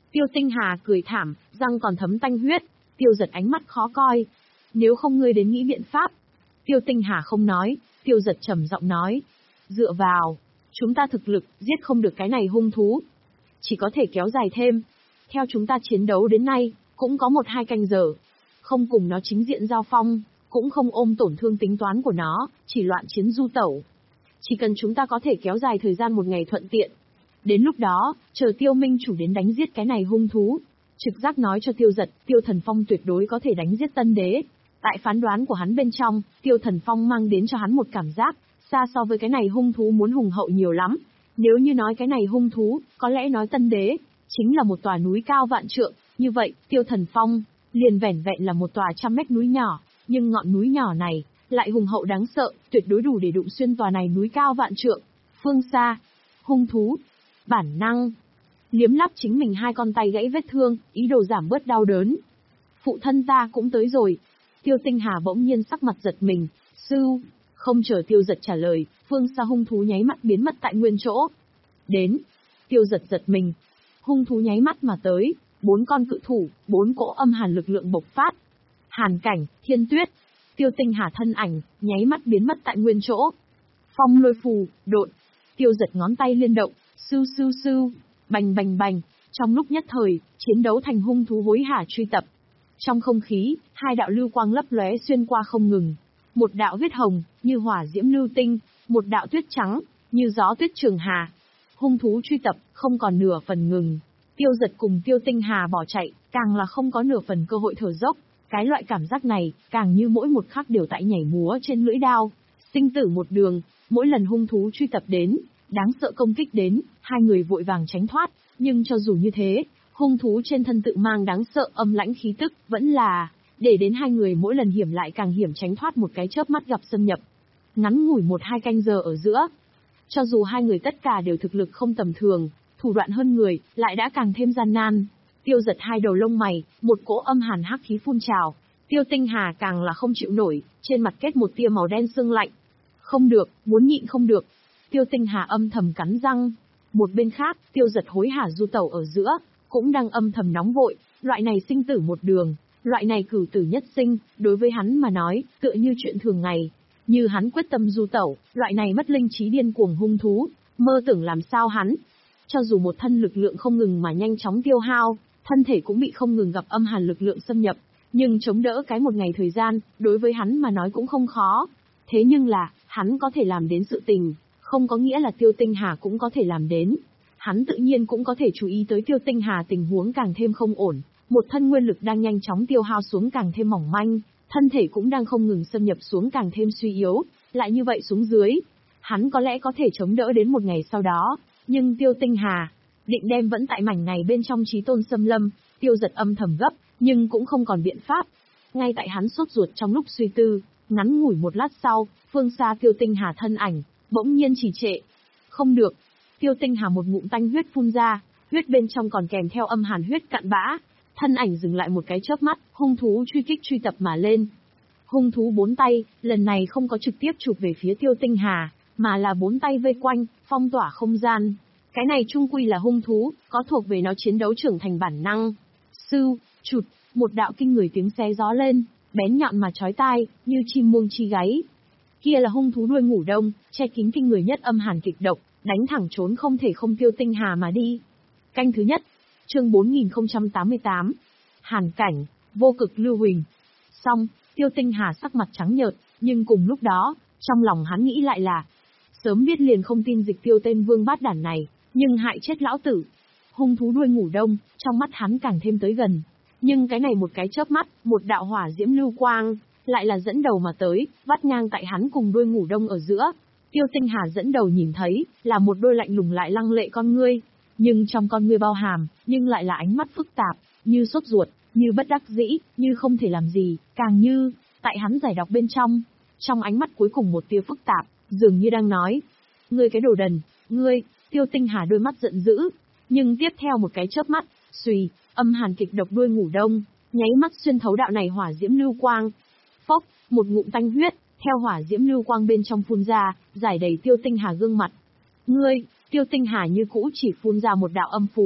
Tiêu Tinh Hà cười thảm, răng còn thấm tanh huyết. Tiêu Giật ánh mắt khó coi. Nếu không ngươi đến nghĩ biện pháp. Tiêu Tinh Hà không nói, Tiêu Giật trầm giọng nói. Dựa vào, chúng ta thực lực, giết không được cái này hung thú. Chỉ có thể kéo dài thêm. Theo chúng ta chiến đấu đến nay, cũng có một hai canh giờ. Không cùng nó chính diện giao phong, cũng không ôm tổn thương tính toán của nó, chỉ loạn chiến du tẩu. Chỉ cần chúng ta có thể kéo dài thời gian một ngày thuận tiện. Đến lúc đó, chờ Tiêu Minh chủ đến đánh giết cái này hung thú. Trực giác nói cho Tiêu Giật, Tiêu Thần Phong tuyệt đối có thể đánh giết Tân Đế. Tại phán đoán của hắn bên trong, Tiêu Thần Phong mang đến cho hắn một cảm giác, xa so với cái này hung thú muốn hùng hậu nhiều lắm. Nếu như nói cái này hung thú, có lẽ nói Tân Đế, chính là một tòa núi cao vạn trượng, như vậy, Tiêu Thần Phong, liền vẻn vẹn là một tòa trăm mét núi nhỏ, nhưng ngọn núi nhỏ này, lại hùng hậu đáng sợ, tuyệt đối đủ để đụng xuyên tòa này núi cao vạn trượng. Phương xa, hung thú, bản năng, liếm lắp chính mình hai con tay gãy vết thương, ý đồ giảm bớt đau đớn. Phụ thân ta cũng tới rồi. Tiêu Tinh Hà bỗng nhiên sắc mặt giật mình, sư, không chờ Tiêu Giật trả lời, phương xa hung thú nháy mắt biến mất tại nguyên chỗ. Đến, Tiêu Giật giật mình, hung thú nháy mắt mà tới, bốn con cự thủ, bốn cỗ âm hàn lực lượng bộc phát. Hàn Cảnh, Thiên Tuyết, Tiêu Tinh Hà thân ảnh, nháy mắt biến mất tại nguyên chỗ. Phong lôi phù, độn, Tiêu Giật ngón tay liên động, sưu sưu sưu, bành bành bành, trong lúc nhất thời, chiến đấu thành hung thú hối hả truy tập. Trong không khí, hai đạo lưu quang lấp lóe xuyên qua không ngừng. Một đạo huyết hồng, như hỏa diễm lưu tinh, một đạo tuyết trắng, như gió tuyết trường hà. Hung thú truy tập, không còn nửa phần ngừng. Tiêu Giật cùng Tiêu Tinh Hà bỏ chạy, càng là không có nửa phần cơ hội thở dốc. Cái loại cảm giác này, càng như mỗi một khắc đều tại nhảy múa trên lưỡi đao. Sinh tử một đường, mỗi lần hung thú truy tập đến, đáng sợ công kích đến, hai người vội vàng tránh thoát. Nhưng cho dù như thế, hung thú trên thân tự mang đáng sợ âm lãnh khí tức, vẫn là, để đến hai người mỗi lần hiểm lại càng hiểm tránh thoát một cái chớp mắt gặp xâm nhập. Ngắn ngủi một hai canh giờ ở giữa. Cho dù hai người tất cả đều thực lực không tầm thường, thủ đoạn hơn người, lại đã càng thêm gian nan. Tiêu Giật hai đầu lông mày, một cỗ âm hàn hắc khí phun trào. Tiêu Tinh Hà càng là không chịu nổi, trên mặt kết một tia màu đen sương lạnh. Không được, muốn nhịn không được. Tiêu Tinh Hà âm thầm cắn răng. Một bên khác, Tiêu Giật hối hả du tẩu ở giữa, cũng đang âm thầm nóng vội, loại này sinh tử một đường, loại này cửu tử nhất sinh, đối với hắn mà nói, tựa như chuyện thường ngày. Như hắn quyết tâm du tẩu, loại này mất linh trí điên cuồng hung thú, mơ tưởng làm sao hắn. Cho dù một thân lực lượng không ngừng mà nhanh chóng tiêu hao, thân thể cũng bị không ngừng gặp âm hàn lực lượng xâm nhập, nhưng chống đỡ cái một ngày thời gian, đối với hắn mà nói cũng không khó. Thế nhưng là, hắn có thể làm đến sự tình, không có nghĩa là Tiêu Tinh Hà cũng có thể làm đến. Hắn tự nhiên cũng có thể chú ý tới Tiêu Tinh Hà tình huống càng thêm không ổn, một thân nguyên lực đang nhanh chóng tiêu hao xuống càng thêm mỏng manh, thân thể cũng đang không ngừng xâm nhập xuống càng thêm suy yếu, lại như vậy xuống dưới, hắn có lẽ có thể chống đỡ đến một ngày sau đó, nhưng Tiêu Tinh Hà định đem vẫn tại mảnh này bên trong chí tôn xâm lâm. Tiêu Giật âm thầm gấp, nhưng cũng không còn biện pháp. Ngay tại hắn sốt ruột trong lúc suy tư, ngắn ngủi một lát sau, phương xa Tiêu Tinh Hà thân ảnh bỗng nhiên trì trệ. Không được. Tiêu Tinh Hà một ngụm tanh huyết phun ra, huyết bên trong còn kèm theo âm hàn huyết cạn bã. Thân ảnh dừng lại một cái chớp mắt, hung thú truy kích truy tập mà lên. Hung thú bốn tay, lần này không có trực tiếp chụp về phía Tiêu Tinh Hà, mà là bốn tay vây quanh, phong tỏa không gian. Cái này chung quy là hung thú, có thuộc về nó chiến đấu trưởng thành bản năng. Sư, chụt, một đạo kinh người tiếng xé gió lên, bén nhọn mà chói tai, như chim muông chi gáy. Kia là hung thú đuôi ngủ đông, che kín kinh người nhất âm hàn kịch độc, đánh thẳng trốn không thể không Tiêu Tinh Hà mà đi. Canh thứ nhất, chương bốn nghìn không trăm tám mươi tám. Hàn Cảnh, vô cực lưu huỳnh. Xong, Tiêu Tinh Hà sắc mặt trắng nhợt, nhưng cùng lúc đó, trong lòng hắn nghĩ lại là, sớm biết liền không tin dịch tiêu tên vương bát đản này, nhưng hại chết lão tử. Hung thú đuôi ngủ đông, trong mắt hắn càng thêm tới gần. Nhưng cái này một cái chớp mắt, một đạo hỏa diễm lưu quang, lại là dẫn đầu mà tới, vắt ngang tại hắn cùng đuôi ngủ đông ở giữa. Tiêu Tinh Hà dẫn đầu nhìn thấy, là một đôi lạnh lùng lại lăng lệ con ngươi. Nhưng trong con ngươi bao hàm, nhưng lại là ánh mắt phức tạp, như sốt ruột, như bất đắc dĩ, như không thể làm gì, càng như, tại hắn giải đọc bên trong. Trong ánh mắt cuối cùng một tia phức tạp, dường như đang nói, ngươi cái đồ đần, ngươi. Tiêu Tinh Hà đôi mắt giận dữ, nhưng tiếp theo một cái chớp mắt, xùy, âm hàn kịch độc đuôi ngủ đông, nháy mắt xuyên thấu đạo này hỏa diễm lưu quang. Phốc, một ngụm tanh huyết, theo hỏa diễm lưu quang bên trong phun ra, giải đầy Tiêu Tinh Hà gương mặt. Ngươi, Tiêu Tinh Hà như cũ chỉ phun ra một đạo âm phù,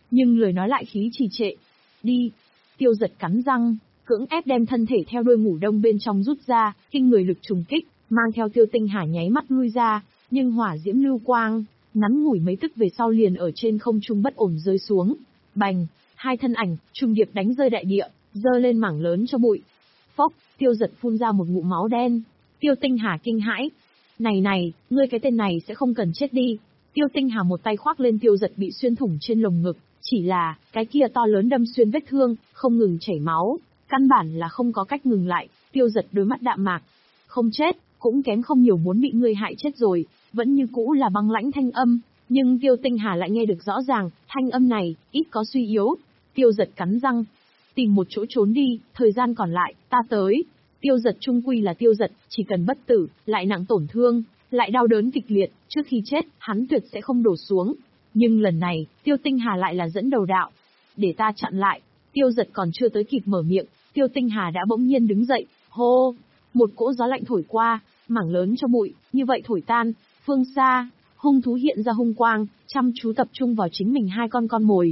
Nhưng lời nói lại khí trì trệ. Đi. Tiêu Giật cắn răng, cưỡng ép đem thân thể theo đuôi ngủ đông bên trong rút ra, kinh người lực trùng kích, mang theo Tiêu Tinh Hà nháy mắt lui ra, nhưng hỏa diễm lưu quang, ngắn ngủi mấy tức về sau liền ở trên không trung bất ổn rơi xuống. Bành, hai thân ảnh, trùng điệp đánh rơi đại địa, dơ lên mảng lớn cho bụi. Phốc, Tiêu Giật phun ra một ngụm máu đen. Tiêu Tinh Hà kinh hãi. Này này, ngươi cái tên này sẽ không cần chết đi. Tiêu Tinh Hà một tay khoác lên Tiêu Giật bị xuyên thủng trên lồng ngực, chỉ là, cái kia to lớn đâm xuyên vết thương, không ngừng chảy máu, căn bản là không có cách ngừng lại. Tiêu Giật đôi mắt đạm mạc. Không chết, cũng kém không nhiều muốn bị ngươi hại chết rồi, vẫn như cũ là băng lãnh thanh âm, nhưng Tiêu Tinh Hà lại nghe được rõ ràng, thanh âm này, ít có suy yếu. Tiêu Giật cắn răng, tìm một chỗ trốn đi, thời gian còn lại, ta tới. Tiêu Giật trung quy là Tiêu Giật, chỉ cần bất tử, lại nặng tổn thương, lại đau đớn kịch liệt, trước khi chết, hắn tuyệt sẽ không đổ xuống. Nhưng lần này, Tiêu Tinh Hà lại là dẫn đầu đạo. Để ta chặn lại. Tiêu Giật còn chưa tới kịp mở miệng, Tiêu Tinh Hà đã bỗng nhiên đứng dậy, hô. Một cỗ gió lạnh thổi qua, mảng lớn cho bụi, như vậy thổi tan. Phương xa, hung thú hiện ra hung quang, chăm chú tập trung vào chính mình hai con con mồi.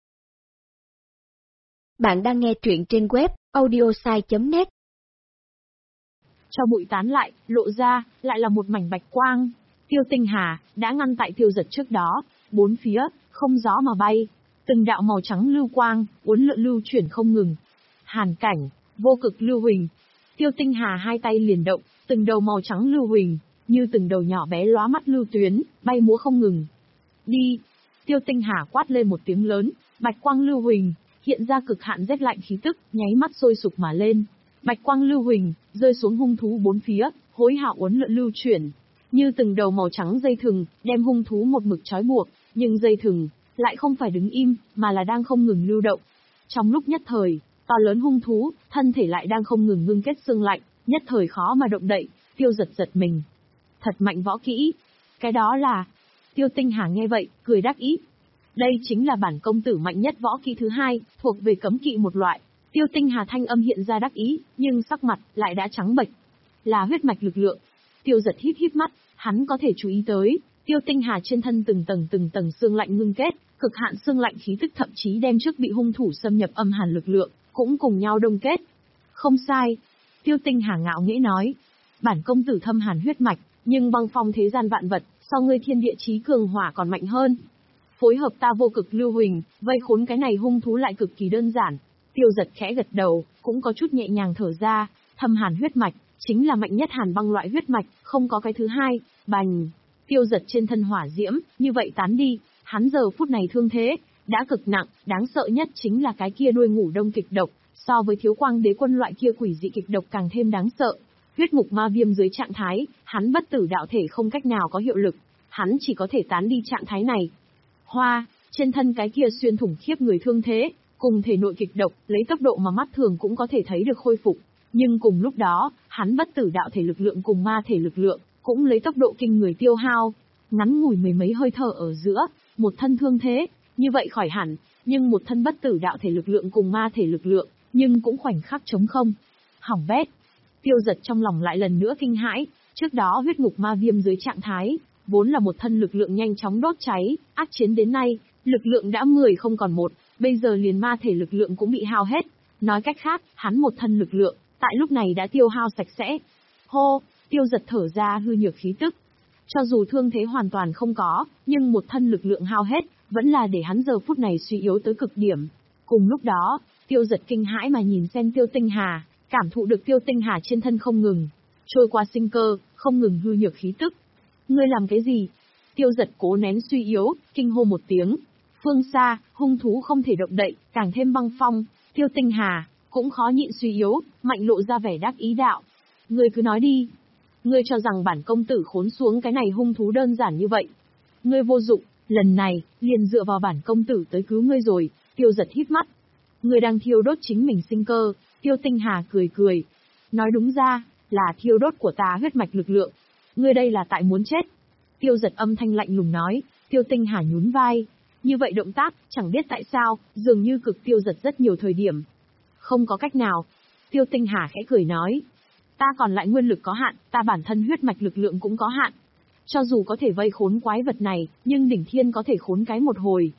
Bạn đang nghe truyện trên web audiosai chấm net. Cho bụi tán lại, lộ ra, lại là một mảnh bạch quang. Tiêu Tinh Hà, đã ngăn tại Tiêu Giật trước đó, bốn phía, không gió mà bay. Từng đạo màu trắng lưu quang, uốn lượn lưu chuyển không ngừng. Hàn cảnh, vô cực lưu huỳnh. Tiêu Tinh Hà hai tay liền động, từng đầu màu trắng lưu huỳnh, như từng đầu nhỏ bé lóa mắt lưu tuyến, bay múa không ngừng. Đi! Tiêu Tinh Hà quát lên một tiếng lớn, bạch quang lưu huỳnh, hiện ra cực hạn rét lạnh khí tức, nháy mắt sôi sục mà lên. Bạch quang lưu huỳnh, rơi xuống hung thú bốn phía, hối hả uốn lượn lưu chuyển, như từng đầu màu trắng dây thừng, đem hung thú một mực trói buộc, nhưng dây thừng lại không phải đứng im, mà là đang không ngừng lưu động. Trong lúc nhất thời, to lớn hung thú, thân thể lại đang không ngừng ngưng kết xương lạnh, nhất thời khó mà động đậy. Tiêu Giật giật mình. Thật mạnh võ kỹ. Cái đó là... Tiêu Tinh Hà nghe vậy, cười đắc ý. Đây chính là bản công tử mạnh nhất võ kỹ thứ hai, thuộc về cấm kỵ một loại. Tiêu Tinh Hà thanh âm hiện ra đắc ý, nhưng sắc mặt lại đã trắng bệch. Là huyết mạch lực lượng. Tiêu Giật híp híp mắt, hắn có thể chú ý tới, Tiêu Tinh Hà trên thân từng tầng từng tầng xương lạnh ngưng kết, cực hạn xương lạnh khí tức thậm chí đem trước bị hung thủ xâm nhập âm hàn lực lượng, cũng cùng nhau đông kết. Không sai. Tiêu Tinh Hà ngạo nghễ nói. Bản công tử thâm hàn huyết mạch, nhưng băng phong thế gian vạn vật, so ngươi thiên địa chí cường hỏa còn mạnh hơn. Phối hợp ta vô cực lưu huỳnh, vây khốn cái này hung thú lại cực kỳ đơn giản. Tiêu Giật khẽ gật đầu, cũng có chút nhẹ nhàng thở ra, thâm hàn huyết mạch, chính là mạnh nhất hàn băng loại huyết mạch, không có cái thứ hai. Bành! Tiêu Giật trên thân hỏa diễm, như vậy tán đi, hắn giờ phút này thương thế, đã cực nặng, đáng sợ nhất chính là cái kia đuôi ngủ đông kịch độc, so với thiếu quang đế quân loại kia quỷ dị kịch độc càng thêm đáng sợ. Huyết ngục ma viêm dưới trạng thái, hắn bất tử đạo thể không cách nào có hiệu lực, hắn chỉ có thể tán đi trạng thái này. Hoa, trên thân cái kia xuyên thủng khiếp người thương thế, cùng thể nội kịch độc, lấy tốc độ mà mắt thường cũng có thể thấy được khôi phục. Nhưng cùng lúc đó, hắn bất tử đạo thể lực lượng cùng ma thể lực lượng, cũng lấy tốc độ kinh người tiêu hao. Ngắn ngủi mười mấy hơi thở ở giữa, một thân thương thế, như vậy khỏi hẳn, nhưng một thân bất tử đạo thể lực lượng cùng ma thể lực lượng, nhưng cũng khoảnh khắc trống không. Hỏng bét. Tiêu Giật trong lòng lại lần nữa kinh hãi, trước đó huyết ngục ma viêm dưới trạng thái, vốn là một thân lực lượng nhanh chóng đốt cháy, ác chiến đến nay, lực lượng đã mười không còn một, bây giờ liền ma thể lực lượng cũng bị hao hết. Nói cách khác, hắn một thân lực lượng, tại lúc này đã tiêu hao sạch sẽ. Hô, Tiêu Giật thở ra hư nhược khí tức. Cho dù thương thế hoàn toàn không có, nhưng một thân lực lượng hao hết, vẫn là để hắn giờ phút này suy yếu tới cực điểm. Cùng lúc đó, Tiêu Giật kinh hãi mà nhìn xem Tiêu Tinh Hà, cảm thụ được Tiêu Tinh Hà trên thân không ngừng trôi qua sinh cơ, không ngừng hư nhược khí tức. Ngươi làm cái gì? Tiêu Giật cố nén suy yếu, kinh hô một tiếng. Phương xa, hung thú không thể động đậy, càng thêm băng phong, Tiêu Tinh Hà cũng khó nhịn suy yếu, mạnh lộ ra vẻ đắc ý đạo. Ngươi cứ nói đi. Ngươi cho rằng bản công tử khốn xuống cái này hung thú đơn giản như vậy. Ngươi vô dụng, lần này, liền dựa vào bản công tử tới cứu ngươi rồi. Tiêu Giật híp mắt. Ngươi đang thiêu đốt chính mình sinh cơ. Tiêu Tinh Hà cười cười. Nói đúng ra, là thiêu đốt của ta huyết mạch lực lượng. Ngươi đây là tại muốn chết. Tiêu Giật âm thanh lạnh lùng nói. Tiêu Tinh Hà nhún vai. Như vậy động tác, chẳng biết tại sao, dường như cực Tiêu Giật rất nhiều thời điểm. Không có cách nào. Tiêu Tinh Hà khẽ cười nói. Ta còn lại nguyên lực có hạn, ta bản thân huyết mạch lực lượng cũng có hạn. Cho dù có thể vây khốn quái vật này, nhưng đỉnh thiên có thể khốn cái một hồi.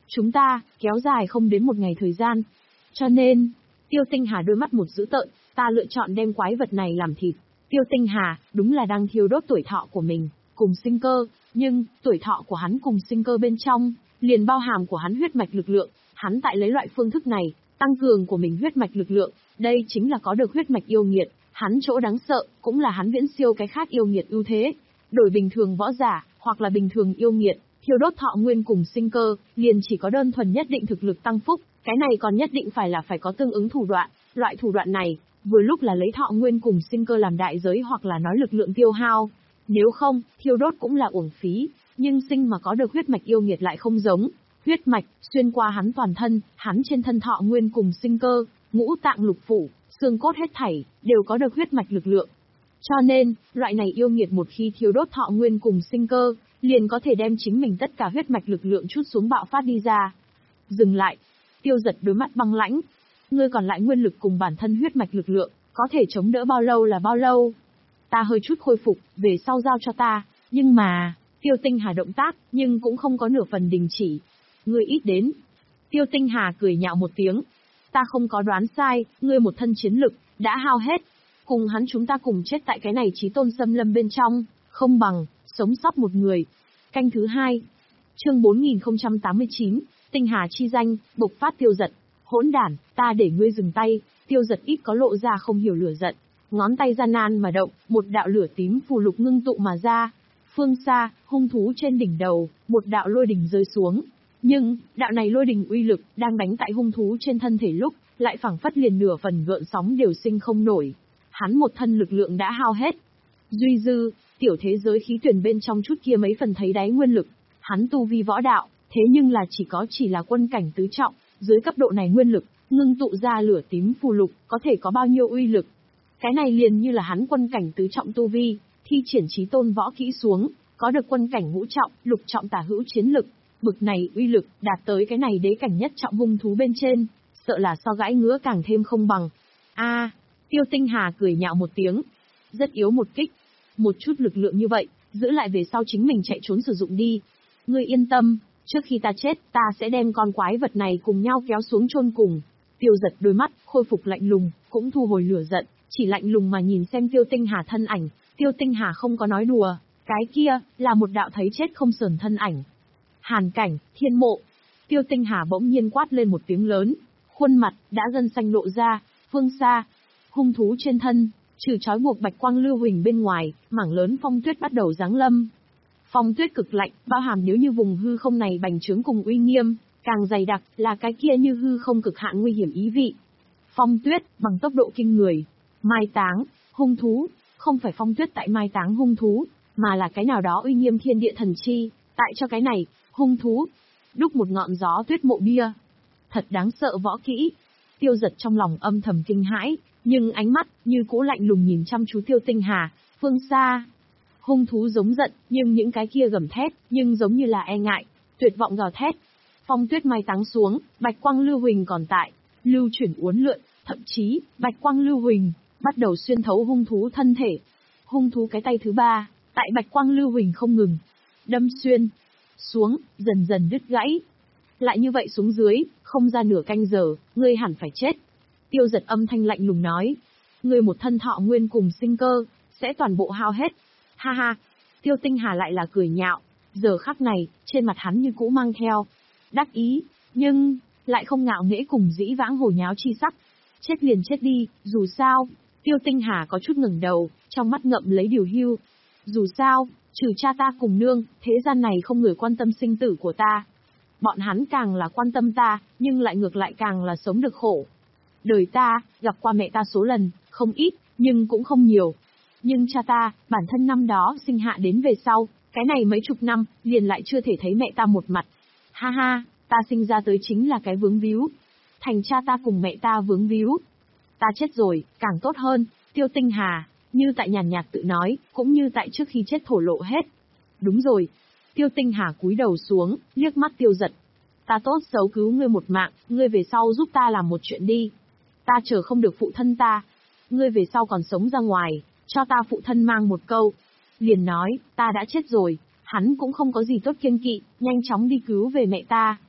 Chúng ta, kéo dài không đến một ngày thời gian. Cho nên, Tiêu Tinh Hà đôi mắt một dữ tợn, ta lựa chọn đem quái vật này làm thịt. Tiêu Tinh Hà, đúng là đang thiêu đốt tuổi thọ của mình, cùng sinh cơ, nhưng, tuổi thọ của hắn cùng sinh cơ bên trong, liền bao hàm của hắn huyết mạch lực lượng, hắn tại lấy loại phương thức này, tăng cường của mình huyết mạch lực lượng, đây chính là có được huyết mạch yêu nghiệt, hắn chỗ đáng sợ, cũng là hắn viễn siêu cái khác yêu nghiệt ưu thế. Đổi bình thường võ giả, hoặc là bình thường yêu nghiệt, thiêu đốt thọ nguyên cùng sinh cơ, liền chỉ có đơn thuần nhất định thực lực tăng phúc, cái này còn nhất định phải là phải có tương ứng thủ đoạn, loại thủ đoạn này, vừa lúc là lấy thọ nguyên cùng sinh cơ làm đại giới hoặc là nói lực lượng tiêu hao. Nếu không, thiêu đốt cũng là uổng phí, nhưng sinh mà có được huyết mạch yêu nghiệt lại không giống. Huyết mạch, xuyên qua hắn toàn thân, hắn trên thân thọ nguyên cùng sinh cơ, ngũ tạng lục phủ, xương cốt hết thảy, đều có được huyết mạch lực lượng. Cho nên, loại này yêu nghiệt một khi thiêu đốt thọ nguyên cùng sinh cơ, liền có thể đem chính mình tất cả huyết mạch lực lượng chút xuống bạo phát đi ra. Dừng lại. Tiêu Giật đôi mắt băng lãnh. Ngươi còn lại nguyên lực cùng bản thân huyết mạch lực lượng, có thể chống đỡ bao lâu là bao lâu? Ta hơi chút khôi phục, về sau giao cho ta, nhưng mà, Tiêu Tinh Hà động tác, nhưng cũng không có nửa phần đình chỉ. Ngươi ít đến. Tiêu Tinh Hà cười nhạo một tiếng. Ta không có đoán sai, ngươi một thân chiến lực, đã hao hết. Cùng hắn chúng ta cùng chết tại cái này chí tôn xâm lâm bên trong, không bằng, sống sót một người. Canh thứ hai. Chương bốn nghìn không trăm tám mươi chín, Tinh Hà chi danh, bộc phát Tiêu Giật. Hỗn đản, ta để ngươi dừng tay. Tiêu Giật ít có lộ ra không hiểu lửa giận. Ngón tay gian nan mà động, một đạo lửa tím phù lục ngưng tụ mà ra. Phương xa, hung thú trên đỉnh đầu, một đạo lôi đình rơi xuống. Nhưng, đạo này lôi đình uy lực, đang đánh tại hung thú trên thân thể lúc, lại phảng phất liền nửa phần gợn sóng đều sinh không nổi. Hắn một thân lực lượng đã hao hết. Duy dư, tiểu thế giới khí tuyển bên trong chút kia mấy phần thấy đáy nguyên lực. Hắn tu vi võ đạo, thế nhưng là chỉ có chỉ là quân cảnh tứ trọng, dưới cấp độ này nguyên lực, ngưng tụ ra lửa tím phù lục, có thể có bao nhiêu uy lực. Cái này liền như là hắn quân cảnh tứ trọng tu vi, thi triển chí tôn võ kỹ xuống, có được quân cảnh ngũ trọng, lục trọng tả hữu chiến lực. Bực này uy lực, đạt tới cái này đế cảnh nhất trọng hung thú bên trên, sợ là so gãi ngứa càng thêm không bằng. A, Tiêu Tinh Hà cười nhạo một tiếng. Rất yếu một kích. Một chút lực lượng như vậy, giữ lại về sau chính mình chạy trốn sử dụng đi. Ngươi yên tâm, trước khi ta chết, ta sẽ đem con quái vật này cùng nhau kéo xuống chôn cùng. Tiêu Giật đôi mắt, khôi phục lạnh lùng, cũng thu hồi lửa giận, chỉ lạnh lùng mà nhìn xem Tiêu Tinh Hà thân ảnh. Tiêu Tinh Hà không có nói đùa, cái kia, là một đạo thấy chết không sờn thân ảnh. Hàn cảnh, thiên mộ. Tiêu Tinh Hà bỗng nhiên quát lên một tiếng lớn, khuôn mặt, đã gân xanh lộ ra, phương xa. Hung thú trên thân, trừ trói buộc bạch quang lưu huỳnh bên ngoài, mảng lớn phong tuyết bắt đầu giáng lâm. Phong tuyết cực lạnh, bao hàm nếu như vùng hư không này bành trướng cùng uy nghiêm, càng dày đặc, là cái kia như hư không cực hạn nguy hiểm ý vị. Phong tuyết, bằng tốc độ kinh người. Mai táng, hung thú, không phải phong tuyết tại mai táng hung thú, mà là cái nào đó uy nghiêm thiên địa thần chi, tại cho cái này, hung thú, đúc một ngọn gió tuyết mộ bia. Thật đáng sợ võ kỹ. Tiêu Giật trong lòng âm thầm kinh hãi, nhưng ánh mắt, như cũ lạnh lùng nhìn chăm chú Tiêu Tinh Hà, phương xa. Hung thú giống giận, nhưng những cái kia gầm thét, nhưng giống như là e ngại, tuyệt vọng gào thét. Phong tuyết mai táng xuống, bạch quang lưu huỳnh còn tại, lưu chuyển uốn lượn, thậm chí, bạch quang lưu huỳnh, bắt đầu xuyên thấu hung thú thân thể. Hung thú cái tay thứ ba, tại bạch quang lưu huỳnh không ngừng, đâm xuyên, xuống, dần dần đứt gãy. Lại như vậy xuống dưới, không ra nửa canh giờ, ngươi hẳn phải chết. Tiêu Giật âm thanh lạnh lùng nói. Ngươi một thân thọ nguyên cùng sinh cơ, sẽ toàn bộ hao hết. Ha ha, Tiêu Tinh Hà lại là cười nhạo. Giờ khắc này, trên mặt hắn như cũ mang theo đắc ý, nhưng, lại không ngạo nghễ cùng dĩ vãng hồ nháo chi sắc. Chết liền chết đi, dù sao. Tiêu Tinh Hà có chút ngẩng đầu, trong mắt ngậm lấy điều hưu. Dù sao, trừ cha ta cùng nương, thế gian này không người quan tâm sinh tử của ta. Bọn hắn càng là quan tâm ta, nhưng lại ngược lại càng là sống được khổ. Đời ta, gặp qua mẹ ta số lần, không ít, nhưng cũng không nhiều. Nhưng cha ta, bản thân năm đó sinh hạ đến về sau, cái này mấy chục năm, liền lại chưa thể thấy mẹ ta một mặt. Ha ha, ta sinh ra tới chính là cái vướng víu. Thành cha ta cùng mẹ ta vướng víu. Ta chết rồi, càng tốt hơn, Tiêu Tinh Hà, như tại nhàn nhạt tự nói, cũng như tại trước khi chết thổ lộ hết. Đúng rồi. Tiêu Tinh Hà cúi đầu xuống, liếc mắt Tiêu Giật. Ta tốt xấu cứu ngươi một mạng, ngươi về sau giúp ta làm một chuyện đi. Ta chờ không được phụ thân ta. Ngươi về sau còn sống ra ngoài, cho ta phụ thân mang một câu. Liền nói, ta đã chết rồi, hắn cũng không có gì tốt kiêng kỵ, nhanh chóng đi cứu về mẹ ta.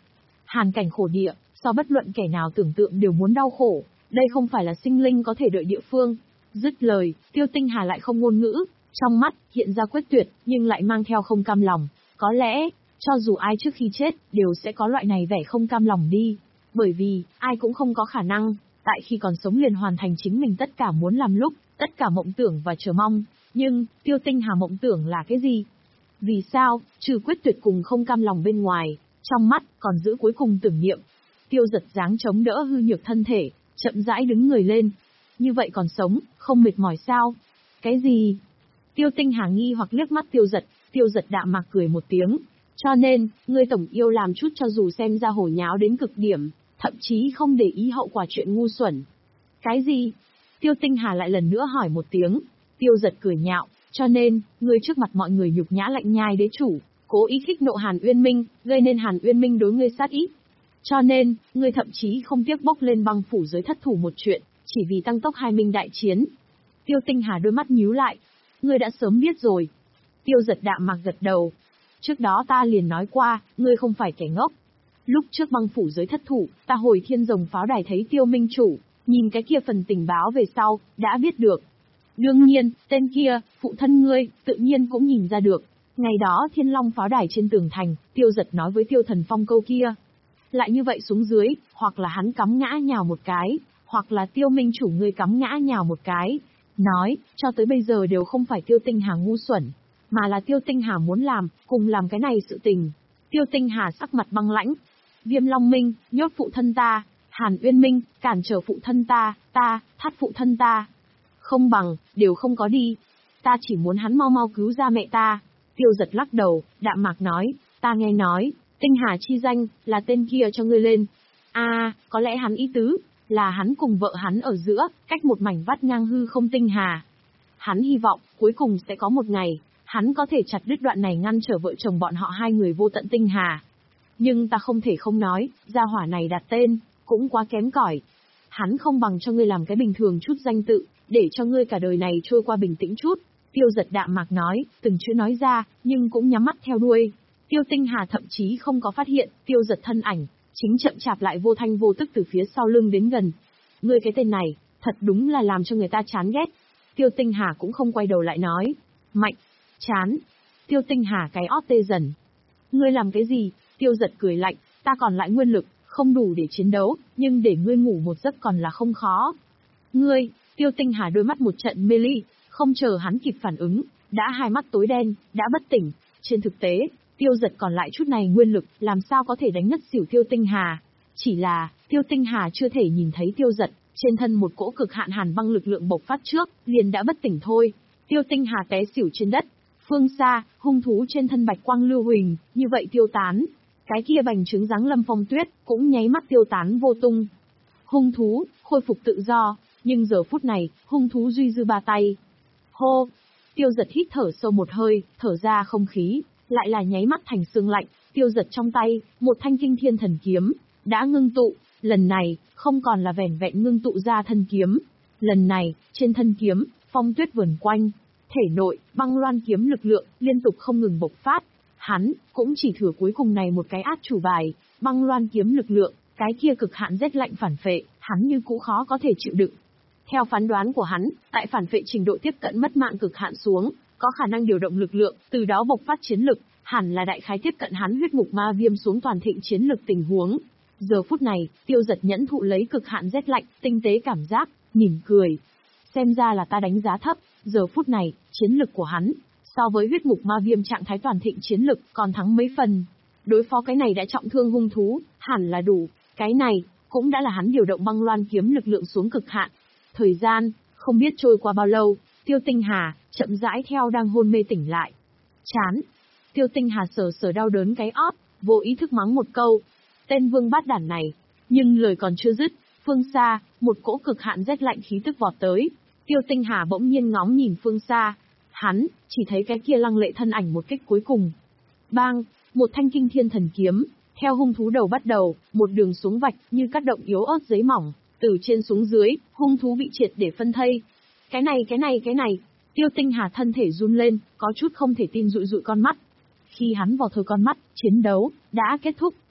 Hàn cảnh khổ địa, so bất luận kẻ nào tưởng tượng đều muốn đau khổ, đây không phải là sinh linh có thể đợi địa phương. Dứt lời, Tiêu Tinh Hà lại không ngôn ngữ, trong mắt hiện ra quyết tuyệt, nhưng lại mang theo không cam lòng. Có lẽ, cho dù ai trước khi chết, đều sẽ có loại này vẻ không cam lòng đi. Bởi vì, ai cũng không có khả năng, tại khi còn sống liền hoàn thành chính mình tất cả muốn làm lúc, tất cả mộng tưởng và chờ mong. Nhưng, Tiêu Tinh Hà mộng tưởng là cái gì? Vì sao, trừ quyết tuyệt cùng không cam lòng bên ngoài, trong mắt còn giữ cuối cùng tưởng niệm. Tiêu Giật dáng chống đỡ hư nhược thân thể, chậm rãi đứng người lên. Như vậy còn sống, không mệt mỏi sao? Cái gì? Tiêu Tinh Hà nghi hoặc liếc mắt Tiêu Giật, Tiêu Giật đạm mạc cười một tiếng. Cho nên, ngươi tổng yêu làm chút cho dù xem ra hổ nháo đến cực điểm, thậm chí không để ý hậu quả chuyện ngu xuẩn. Cái gì? Tiêu Tinh Hà lại lần nữa hỏi một tiếng. Tiêu Giật cười nhạo, cho nên, ngươi trước mặt mọi người nhục nhã lạnh nhai đế chủ, cố ý khích nộ Hàn Uyên Minh, gây nên Hàn Uyên Minh đối ngươi sát ý. Cho nên, ngươi thậm chí không tiếc bốc lên băng phủ giới thất thủ một chuyện, chỉ vì tăng tốc hai minh đại chiến. Tiêu Tinh Hà đôi mắt nhíu lại. Ngươi đã sớm biết rồi. Tiêu Giật đạm mạc gật đầu. Trước đó ta liền nói qua, ngươi không phải kẻ ngốc. Lúc trước băng phủ giới thất thủ, ta hồi thiên rồng pháo đài thấy Tiêu Minh chủ, nhìn cái kia phần tình báo về sau, đã biết được. Đương nhiên, tên kia, phụ thân ngươi, tự nhiên cũng nhìn ra được. Ngày đó thiên long pháo đài trên tường thành, Tiêu Giật nói với Tiêu Thần Phong câu kia. Lại như vậy xuống dưới, hoặc là hắn cắm ngã nhào một cái, hoặc là Tiêu Minh chủ ngươi cắm ngã nhào một cái. Nói, cho tới bây giờ đều không phải Tiêu Tinh Hà ngu xuẩn, mà là Tiêu Tinh Hà muốn làm, cùng làm cái này sự tình. Tiêu Tinh Hà sắc mặt băng lãnh. Viêm Long Minh, nhốt phụ thân ta, Hàn Uyên Minh, cản trở phụ thân ta, ta, thắt phụ thân ta. Không bằng, đều không có đi. Ta chỉ muốn hắn mau mau cứu ra mẹ ta. Tiêu Giật lắc đầu, đạm mạc nói, ta nghe nói, Tinh Hà chi danh, là tên kia cho ngươi lên. À, có lẽ hắn ý tứ, là hắn cùng vợ hắn ở giữa, cách một mảnh vắt ngang hư không Tinh Hà. Hắn hy vọng, cuối cùng sẽ có một ngày, hắn có thể chặt đứt đoạn này ngăn trở vợ chồng bọn họ hai người vô tận Tinh Hà. Nhưng ta không thể không nói, gia hỏa này đặt tên, cũng quá kém cỏi. Hắn không bằng cho ngươi làm cái bình thường chút danh tự, để cho ngươi cả đời này trôi qua bình tĩnh chút. Tiêu Giật đạm mạc nói, từng chữ nói ra, nhưng cũng nhắm mắt theo đuôi. Tiêu Tinh Hà thậm chí không có phát hiện, Tiêu Giật thân ảnh, chính chậm chạp lại vô thanh vô tức từ phía sau lưng đến gần. Ngươi cái tên này, thật đúng là làm cho người ta chán ghét. Tiêu Tinh Hà cũng không quay đầu lại nói. Mạnh, chán. Tiêu Tinh Hà cái ót tê dần. Ngươi làm cái gì? Tiêu Giật cười lạnh, ta còn lại nguyên lực, không đủ để chiến đấu, nhưng để ngươi ngủ một giấc còn là không khó. Ngươi, Tiêu Tinh Hà đôi mắt một trận mê ly, không chờ hắn kịp phản ứng, đã hai mắt tối đen, đã bất tỉnh. Trên thực tế, Tiêu Giật còn lại chút này nguyên lực, làm sao có thể đánh ngất xỉu Tiêu Tinh Hà. Chỉ là, Tiêu Tinh Hà chưa thể nhìn thấy Tiêu Giật, trên thân một cỗ cực hạn hàn băng lực lượng bộc phát trước, liền đã bất tỉnh thôi. Tiêu Tinh Hà té xỉu trên đất. Phương xa, hung thú trên thân bạch quang lưu huỳnh, như vậy tiêu tán. Cái kia bành trướng dáng Lâm Phong Tuyết, cũng nháy mắt tiêu tán vô tung. Hung thú, khôi phục tự do, nhưng giờ phút này, hung thú duy dư ba tay. Hô! Tiêu Giật hít thở sâu một hơi, thở ra không khí, lại là nháy mắt thành xương lạnh. Tiêu Giật trong tay, một thanh kinh thiên thần kiếm, đã ngưng tụ. Lần này, không còn là vẻn vẹn ngưng tụ ra thân kiếm. Lần này, trên thân kiếm, phong tuyết vần quanh. Thể nội, băng loan kiếm lực lượng, liên tục không ngừng bộc phát. Hắn, cũng chỉ thừa cuối cùng này một cái át chủ bài, băng loan kiếm lực lượng, cái kia cực hạn rét lạnh phản phệ, hắn như cũ khó có thể chịu đựng. Theo phán đoán của hắn, tại phản phệ trình độ tiếp cận mất mạng cực hạn xuống, có khả năng điều động lực lượng, từ đó bộc phát chiến lực, hẳn là đại khái tiếp cận hắn huyết ngục ma viêm xuống toàn thịnh chiến lực tình huống. Giờ phút này, Tiêu Giật nhẫn thụ lấy cực hạn rét lạnh, tinh tế cảm giác, mỉm cười. Xem ra là ta đánh giá thấp, giờ phút này, chiến lực của hắn, so với huyết ngục ma viêm trạng thái toàn thịnh chiến lực còn thắng mấy phần. Đối phó cái này đã trọng thương hung thú, hẳn là đủ, cái này, cũng đã là hắn điều động băng loan kiếm lực lượng xuống cực hạn. Thời gian, không biết trôi qua bao lâu, Tiêu Tinh Hà, chậm rãi theo đang hôn mê tỉnh lại. Chán. Tiêu Tinh Hà sờ sờ đau đớn cái ót, vô ý thức mắng một câu. Tên vương bát đản này. Nhưng lời còn chưa dứt, phương xa, một cỗ cực hạn rét lạnh khí tức vọt tới. Tiêu Tinh Hà bỗng nhiên ngóng nhìn phương xa. Hắn, chỉ thấy cái kia lăng lệ thân ảnh một kích cuối cùng. Bang, một thanh kinh thiên thần kiếm, theo hung thú đầu bắt đầu, một đường xuống vạch như cắt động yếu ớt giấy mỏng. Từ trên xuống dưới, hung thú bị triệt để phân thây. Cái này cái này cái này, Tiêu Tinh Hà thân thể run lên, có chút không thể tin dụi dụi con mắt. Khi hắn vào thời con mắt, chiến đấu, đã kết thúc.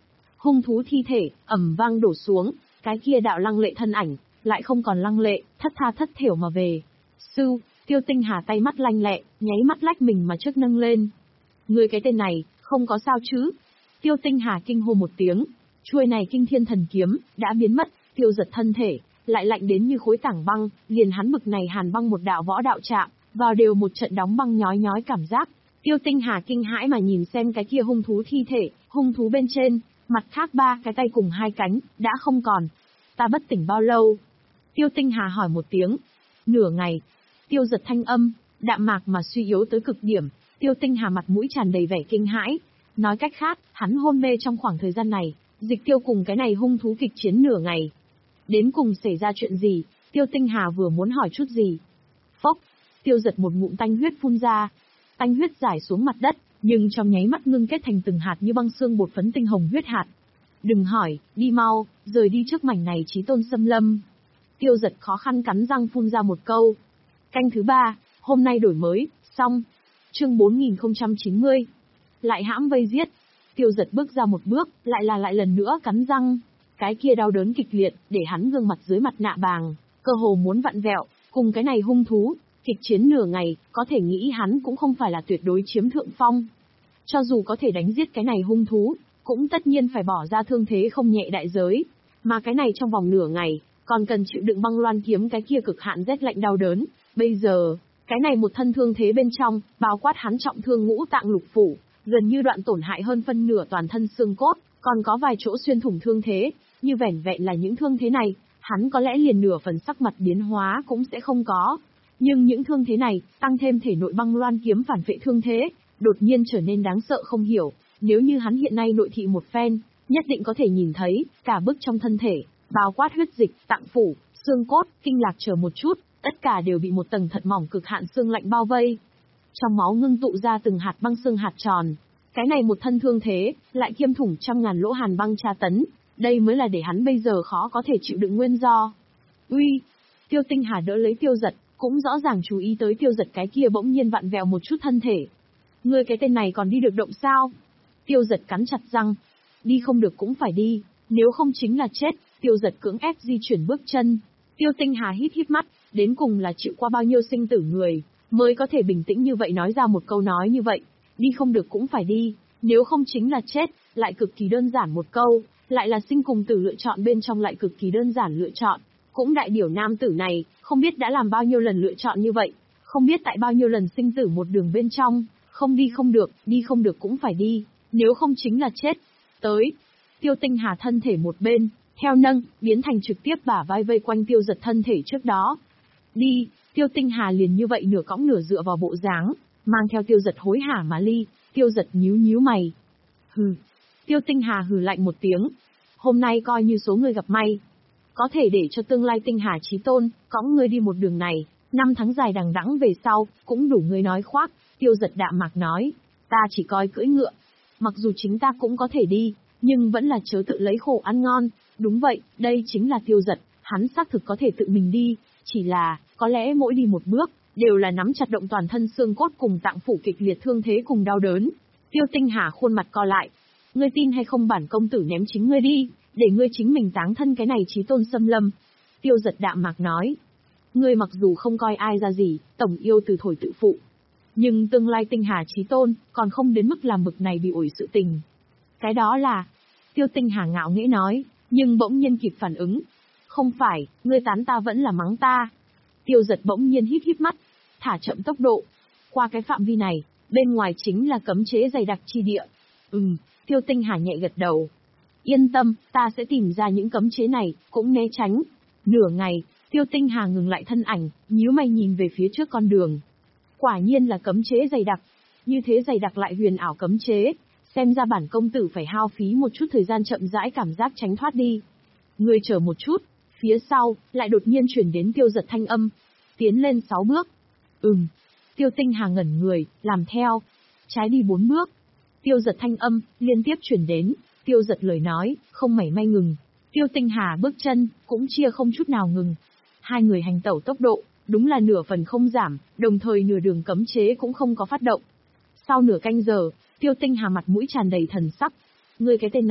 hung thú thi thể, ầm vang đổ xuống, cái kia đạo lăng lệ thân ảnh, lại không còn lăng lệ, thất tha thất thểu mà về. Sư, Tiêu Tinh Hà tay mắt lanh lẹ, nháy mắt lách mình mà trước nâng lên. Người cái tên này, không có sao chứ? Tiêu Tinh Hà kinh hô một tiếng, chuôi này kinh thiên thần kiếm, đã biến mất, Tiêu Giật thân thể, lại lạnh đến như khối tảng băng, liền hắn bực này hàn băng một đạo võ đạo chạm, vào đều một trận đóng băng nhói nhói cảm giác. Tiêu Tinh Hà kinh hãi mà nhìn xem cái kia hung thú thi thể, hung thú bên trên, mặt khác ba cái tay cùng hai cánh, đã không còn. Ta bất tỉnh bao lâu? Tiêu Tinh Hà hỏi một tiếng. Nửa ngày. Tiêu Giật thanh âm, đạm mạc mà suy yếu tới cực điểm. Tiêu Tinh Hà mặt mũi tràn đầy vẻ kinh hãi. Nói cách khác, hắn hôn mê trong khoảng thời gian này, Dịch Tiêu cùng cái này hung thú kịch chiến nửa ngày. Đến cùng xảy ra chuyện gì? Tiêu Tinh Hà vừa muốn hỏi chút gì. Phốc, Tiêu Giật một ngụm tanh huyết phun ra. Tanh huyết rải xuống mặt đất, nhưng trong nháy mắt ngưng kết thành từng hạt như băng xương bột phấn tinh hồng huyết hạt. Đừng hỏi, đi mau, rời đi trước mảnh này chí tôn xâm lâm. Tiêu Giật khó khăn cắn răng phun ra một câu. Canh thứ ba, hôm nay đổi mới, xong. Chương bốn nghìn không trăm chín mươi. Lại hãm vây giết. Tiêu Giật bước ra một bước, lại là lại lần nữa cắn răng. Cái kia đau đớn kịch liệt, để hắn gương mặt dưới mặt nạ bàng, cơ hồ muốn vặn vẹo, cùng cái này hung thú, kịch chiến nửa ngày, có thể nghĩ hắn cũng không phải là tuyệt đối chiếm thượng phong. Cho dù có thể đánh giết cái này hung thú, cũng tất nhiên phải bỏ ra thương thế không nhẹ đại giới. Mà cái này trong vòng nửa ngày, còn cần chịu đựng băng loan kiếm cái kia cực hạn rét lạnh đau đớn. Bây giờ, cái này một thân thương thế bên trong, bao quát hắn trọng thương ngũ tạng lục phủ, gần như đoạn tổn hại hơn phân nửa toàn thân xương cốt, còn có vài chỗ xuyên thủng thương thế. Như vẻn vẹn là những thương thế này, hắn có lẽ liền nửa phần sắc mặt biến hóa cũng sẽ không có. Nhưng những thương thế này, tăng thêm thể nội băng loan kiếm phản vệ thương thế, đột nhiên trở nên đáng sợ không hiểu. Nếu như hắn hiện nay nội thị một phen, nhất định có thể nhìn thấy, cả bức trong thân thể, bao quát huyết dịch, tạng phủ, xương cốt, kinh lạc chờ một chút, tất cả đều bị một tầng thật mỏng cực hạn xương lạnh bao vây. Trong máu ngưng tụ ra từng hạt băng xương hạt tròn. Cái này một thân thương thế, lại kiêm thủng trăm ngàn lỗ hàn băng tra tấn. Đây mới là để hắn bây giờ khó có thể chịu đựng nguyên do. Uy, Tiêu Tinh Hà đỡ lấy Tiêu Giật, cũng rõ ràng chú ý tới Tiêu Giật cái kia bỗng nhiên vặn vẹo một chút thân thể. Ngươi cái tên này còn đi được động sao? Tiêu Giật cắn chặt răng. Đi không được cũng phải đi, nếu không chính là chết. Tiêu Giật cưỡng ép di chuyển bước chân. Tiêu Tinh Hà hít hít mắt, đến cùng là chịu qua bao nhiêu sinh tử người, mới có thể bình tĩnh như vậy nói ra một câu nói như vậy. Đi không được cũng phải đi, nếu không chính là chết, lại cực kỳ đơn giản một câu, lại là sinh cùng tử lựa chọn bên trong lại cực kỳ đơn giản lựa chọn. Cũng đại biểu nam tử này, không biết đã làm bao nhiêu lần lựa chọn như vậy, không biết tại bao nhiêu lần sinh tử một đường bên trong, không đi không được, đi không được cũng phải đi, nếu không chính là chết. Tới, Tiêu Tinh Hà thân thể một bên, theo nâng, biến thành trực tiếp bả vai vây quanh Tiêu Giật thân thể trước đó. Đi, Tiêu Tinh Hà liền như vậy nửa cõng nửa dựa vào bộ dáng, mang theo Tiêu Giật hối hả mà ly. Tiêu Giật nhíu nhíu mày. Hừ. Tiêu Tinh Hà hừ lạnh một tiếng. Hôm nay coi như số người gặp may. Có thể để cho tương lai Tinh Hà chí tôn, cõng ngươi đi một đường này, năm tháng dài đằng đẵng về sau, cũng đủ ngươi nói khoác. Tiêu Giật đạm mạc nói. Ta chỉ coi cưỡi ngựa. Mặc dù chính ta cũng có thể đi, nhưng vẫn là chớ tự lấy khổ ăn ngon. Đúng vậy, đây chính là Tiêu Giật, hắn xác thực có thể tự mình đi. Chỉ là, có lẽ mỗi đi một bước, đều là nắm chặt động toàn thân xương cốt cùng tạng phủ kịch liệt thương thế cùng đau đớn. Tiêu Tinh Hà khuôn mặt co lại. Ngươi tin hay không bản công tử ném chính ngươi đi, để ngươi chính mình táng thân cái này chí tôn xâm lâm. Tiêu Giật đạm mạc nói. Ngươi mặc dù không coi ai ra gì, tổng yêu từ thổi tự phụ. Nhưng tương lai Tinh Hà chí tôn, còn không đến mức làm bực này bị ủi sự tình. Cái đó là... Tiêu Tinh Hà ngạo nghễ nói, nhưng bỗng nhiên kịp phản ứng. Không phải, ngươi tán ta vẫn là mắng ta. Tiêu Giật bỗng nhiên hít hít mắt, thả chậm tốc độ. Qua cái phạm vi này, bên ngoài chính là cấm chế dày đặc chi địa. Ừm, Tiêu Tinh Hà nhẹ gật đầu. Yên tâm, ta sẽ tìm ra những cấm chế này, cũng né tránh. Nửa ngày, Tiêu Tinh Hà ngừng lại thân ảnh, nhíu mày nhìn về phía trước con đường. Quả nhiên là cấm chế dày đặc. Như thế dày đặc lại huyền ảo cấm chế, xem ra bản công tử phải hao phí một chút thời gian chậm rãi cảm giác tránh thoát đi. Ngươi chờ một chút, phía sau, lại đột nhiên chuyển đến Tiêu Giật thanh âm. Tiến lên sáu bước. Ừm. Tiêu Tinh Hà ngẩn người, làm theo. Trái đi bốn bước. Tiêu Giật thanh âm, liên tiếp chuyển đến. Tiêu Giật lời nói, không mảy may ngừng. Tiêu Tinh Hà bước chân, cũng chia không chút nào ngừng. Hai người hành tẩu tốc độ, đúng là nửa phần không giảm, đồng thời nửa đường cấm chế cũng không có phát động. Sau nửa canh giờ, Tiêu Tinh Hà mặt mũi tràn đầy thần sắc. Ngươi cái tên này,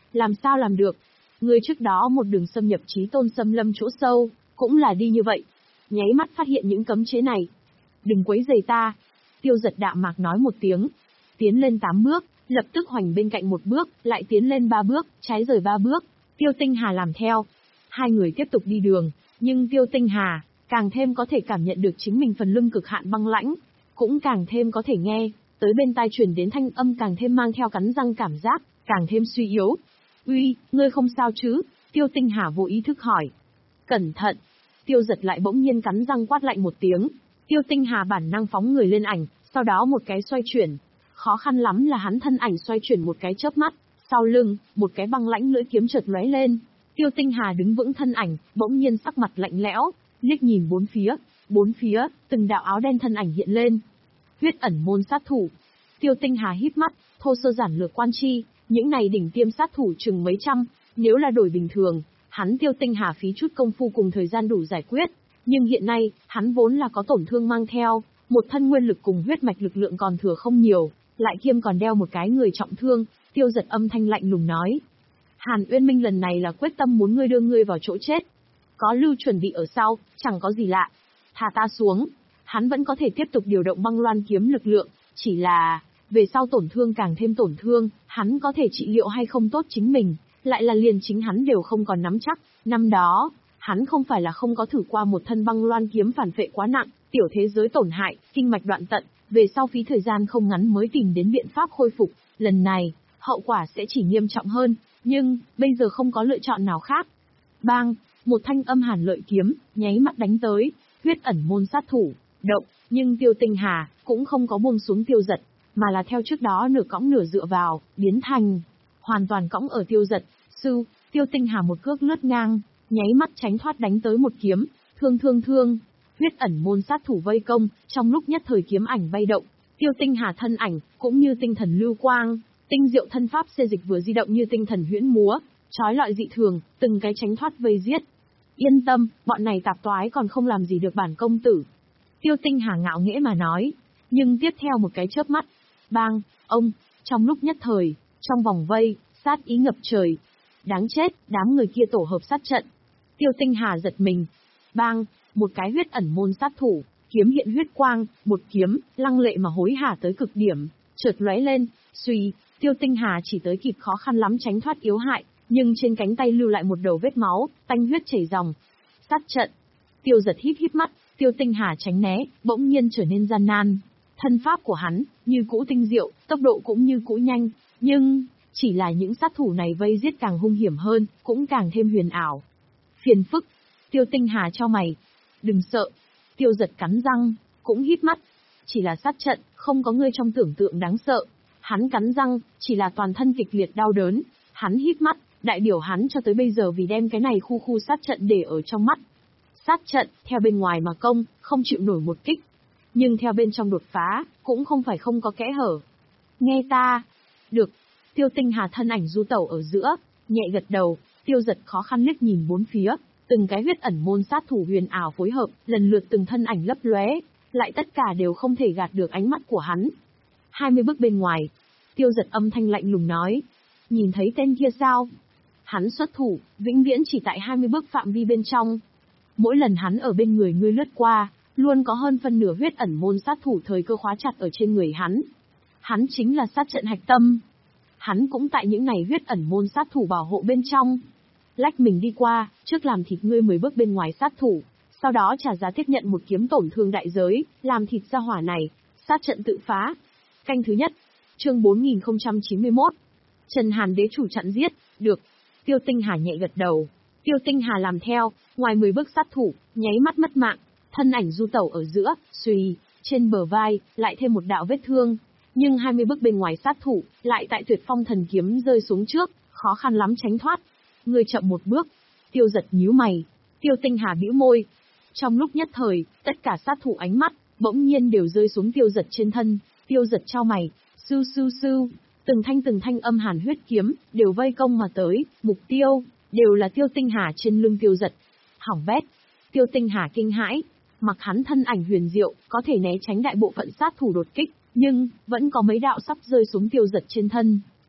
làm sao làm được? Ngươi trước đó một đường xâm nhập Chí Tôn xâm lâm chỗ sâu, cũng là đi như vậy. Nháy mắt phát hiện những cấm chế này. Đừng quấy rầy ta. Tiêu Giật đạm mạc nói một tiếng. Tiến lên tám bước, lập tức hoành bên cạnh một bước, lại tiến lên ba bước, trái rời ba bước. Tiêu Tinh Hà làm theo. Hai người tiếp tục đi đường, nhưng Tiêu Tinh Hà càng thêm có thể cảm nhận được chính mình phần lưng cực hạn băng lãnh, cũng càng thêm có thể nghe tới bên tai truyền đến thanh âm càng thêm mang theo cắn răng cảm giác, càng thêm suy yếu. "Uy, ngươi không sao chứ?" Tiêu Tinh Hà vô ý thức hỏi. "Cẩn thận." Tiêu Giật lại bỗng nhiên cắn răng quát lạnh một tiếng. Tiêu Tinh Hà bản năng phóng người lên ảnh, sau đó một cái xoay chuyển. Khó khăn lắm là hắn thân ảnh xoay chuyển một cái chớp mắt, sau lưng, một cái băng lãnh lưỡi kiếm chợt lóe lên. Tiêu Tinh Hà đứng vững thân ảnh, bỗng nhiên sắc mặt lạnh lẽo, liếc nhìn bốn phía, bốn phía, từng đạo áo đen thân ảnh hiện lên. Huyết ẩn môn sát thủ. Tiêu Tinh Hà híp mắt, thô sơ giản lược quan chi, những này đỉnh tiêm sát thủ chừng mấy trăm, nếu là đổi bình thường, hắn Tiêu Tinh Hà phí chút công phu cùng thời gian đủ giải quyết, nhưng hiện nay, hắn vốn là có tổn thương mang theo, một thân nguyên lực cùng huyết mạch lực lượng còn thừa không nhiều, lại kiêm còn đeo một cái người trọng thương. Tiêu Giật âm thanh lạnh lùng nói: "Hàn Uyên Minh lần này là quyết tâm muốn ngươi đưa ngươi vào chỗ chết. Có lưu chuẩn bị ở sau, chẳng có gì lạ. Thả ta xuống." Hắn vẫn có thể tiếp tục điều động băng loan kiếm lực lượng, chỉ là về sau tổn thương càng thêm tổn thương, hắn có thể trị liệu hay không tốt chính mình, lại là liền chính hắn đều không còn nắm chắc. Năm đó, hắn không phải là không có thử qua một thân băng loan kiếm phản phệ quá nặng, tiểu thế giới tổn hại, kinh mạch đoạn tận, về sau phí thời gian không ngắn mới tìm đến biện pháp khôi phục. Lần này, hậu quả sẽ chỉ nghiêm trọng hơn, nhưng bây giờ không có lựa chọn nào khác. Bang, một thanh âm hàn lợi kiếm, nháy mắt đánh tới, huyết ẩn môn sát thủ, động, nhưng Tiêu Tinh Hà cũng không có buông xuống Tiêu Giật, mà là theo trước đó nửa cõng nửa dựa vào, biến thành hoàn toàn cõng ở Tiêu Giật. Sư, Tiêu Tinh Hà một cước lướt ngang, nháy mắt tránh thoát đánh tới một kiếm, thương thương thương. Huyết ẩn môn sát thủ vây công, trong lúc nhất thời kiếm ảnh bay động, Tiêu Tinh Hà thân ảnh cũng như tinh thần lưu quang, tinh diệu thân pháp xê dịch vừa di động như tinh thần huyễn múa, chói lọi dị thường, từng cái tránh thoát vây giết. Yên tâm, bọn này tạp toái còn không làm gì được bản công tử. Tiêu Tinh Hà ngạo nghễ mà nói, nhưng tiếp theo một cái chớp mắt, bang, ông, trong lúc nhất thời, trong vòng vây, sát ý ngập trời. Đáng chết, đám người kia tổ hợp sát trận. Tiêu Tinh Hà giật mình. Bang, một cái huyết ẩn môn sát thủ, kiếm hiện huyết quang, một kiếm, lăng lệ mà hối hả tới cực điểm, chợt lóe lên, suy, Tiêu Tinh Hà chỉ tới kịp khó khăn lắm tránh thoát yếu hại, nhưng trên cánh tay lưu lại một đầu vết máu, tanh huyết chảy ròng. Sát trận. Tiêu Giật híp híp mắt, Tiêu Tinh Hà tránh né, bỗng nhiên trở nên gian nan. Thân pháp của hắn, như cũ tinh diệu, tốc độ cũng như cũ nhanh, nhưng chỉ là những sát thủ này vây giết càng hung hiểm hơn, cũng càng thêm huyền ảo. Phiền phức. Tiêu Tinh Hà cho mày. Đừng sợ. Tiêu Giật cắn răng, cũng híp mắt. Chỉ là sát trận, không có ngươi trong tưởng tượng đáng sợ. Hắn cắn răng, chỉ là toàn thân kịch liệt đau đớn. Hắn híp mắt, đại biểu hắn cho tới bây giờ vì đem cái này khu khu sát trận để ở trong mắt. Sát trận, theo bên ngoài mà công, không chịu nổi một kích. Nhưng theo bên trong đột phá, cũng không phải không có kẽ hở. Nghe ta. Được. Tiêu Tinh Hà thân ảnh du tẩu ở giữa, nhẹ gật đầu. Tiêu Giật khó khăn liếc nhìn bốn phía, từng cái huyết ẩn môn sát thủ huyền ảo phối hợp, lần lượt từng thân ảnh lấp lóe, lại tất cả đều không thể gạt được ánh mắt của hắn. Hai mươi bước bên ngoài, Tiêu Giật âm thanh lạnh lùng nói, nhìn thấy tên kia sao? Hắn xuất thủ, vĩnh viễn chỉ tại hai mươi bước phạm vi bên trong. Mỗi lần hắn ở bên người ngươi lướt qua, luôn có hơn phân nửa huyết ẩn môn sát thủ thời cơ khóa chặt ở trên người hắn. Hắn chính là sát trận hạch tâm. Hắn cũng tại những này huyết ẩn môn sát thủ bảo hộ bên trong. Lách mình đi qua, trước làm thịt ngươi mười bước bên ngoài sát thủ, sau đó trả giá tiếp nhận một kiếm tổn thương đại giới, làm thịt ra hỏa này, sát trận tự phá. Canh thứ nhất, chương bốn nghìn không trăm chín mươi mốt. Trần Hàn đế chủ chặn giết, được. Tiêu Tinh Hà nhẹ gật đầu. Tiêu Tinh Hà làm theo, ngoài mười bước sát thủ, nháy mắt mất mạng, thân ảnh du tẩu ở giữa, suy, trên bờ vai, lại thêm một đạo vết thương. Nhưng hai mươi bước bên ngoài sát thủ, lại tại tuyệt phong thần kiếm rơi xuống trước, khó khăn lắm tránh thoát. Người chậm một bước. Tiêu Giật nhíu mày. Tiêu Tinh Hà bĩu môi. Trong lúc nhất thời, tất cả sát thủ ánh mắt, bỗng nhiên đều rơi xuống Tiêu Giật trên thân. Tiêu Giật chau mày. Sưu sưu sưu. Từng thanh từng thanh âm hàn huyết kiếm, đều vây công mà tới, mục tiêu, đều là Tiêu Tinh Hà trên lưng Tiêu Giật. Hỏng bét. Tiêu Tinh Hà kinh hãi. Mặc hắn thân ảnh huyền diệu, có thể né tránh đại bộ phận sát thủ đột kích, nhưng vẫn có mấy đạo sắp rơi xuống Tiêu Giật trên thân.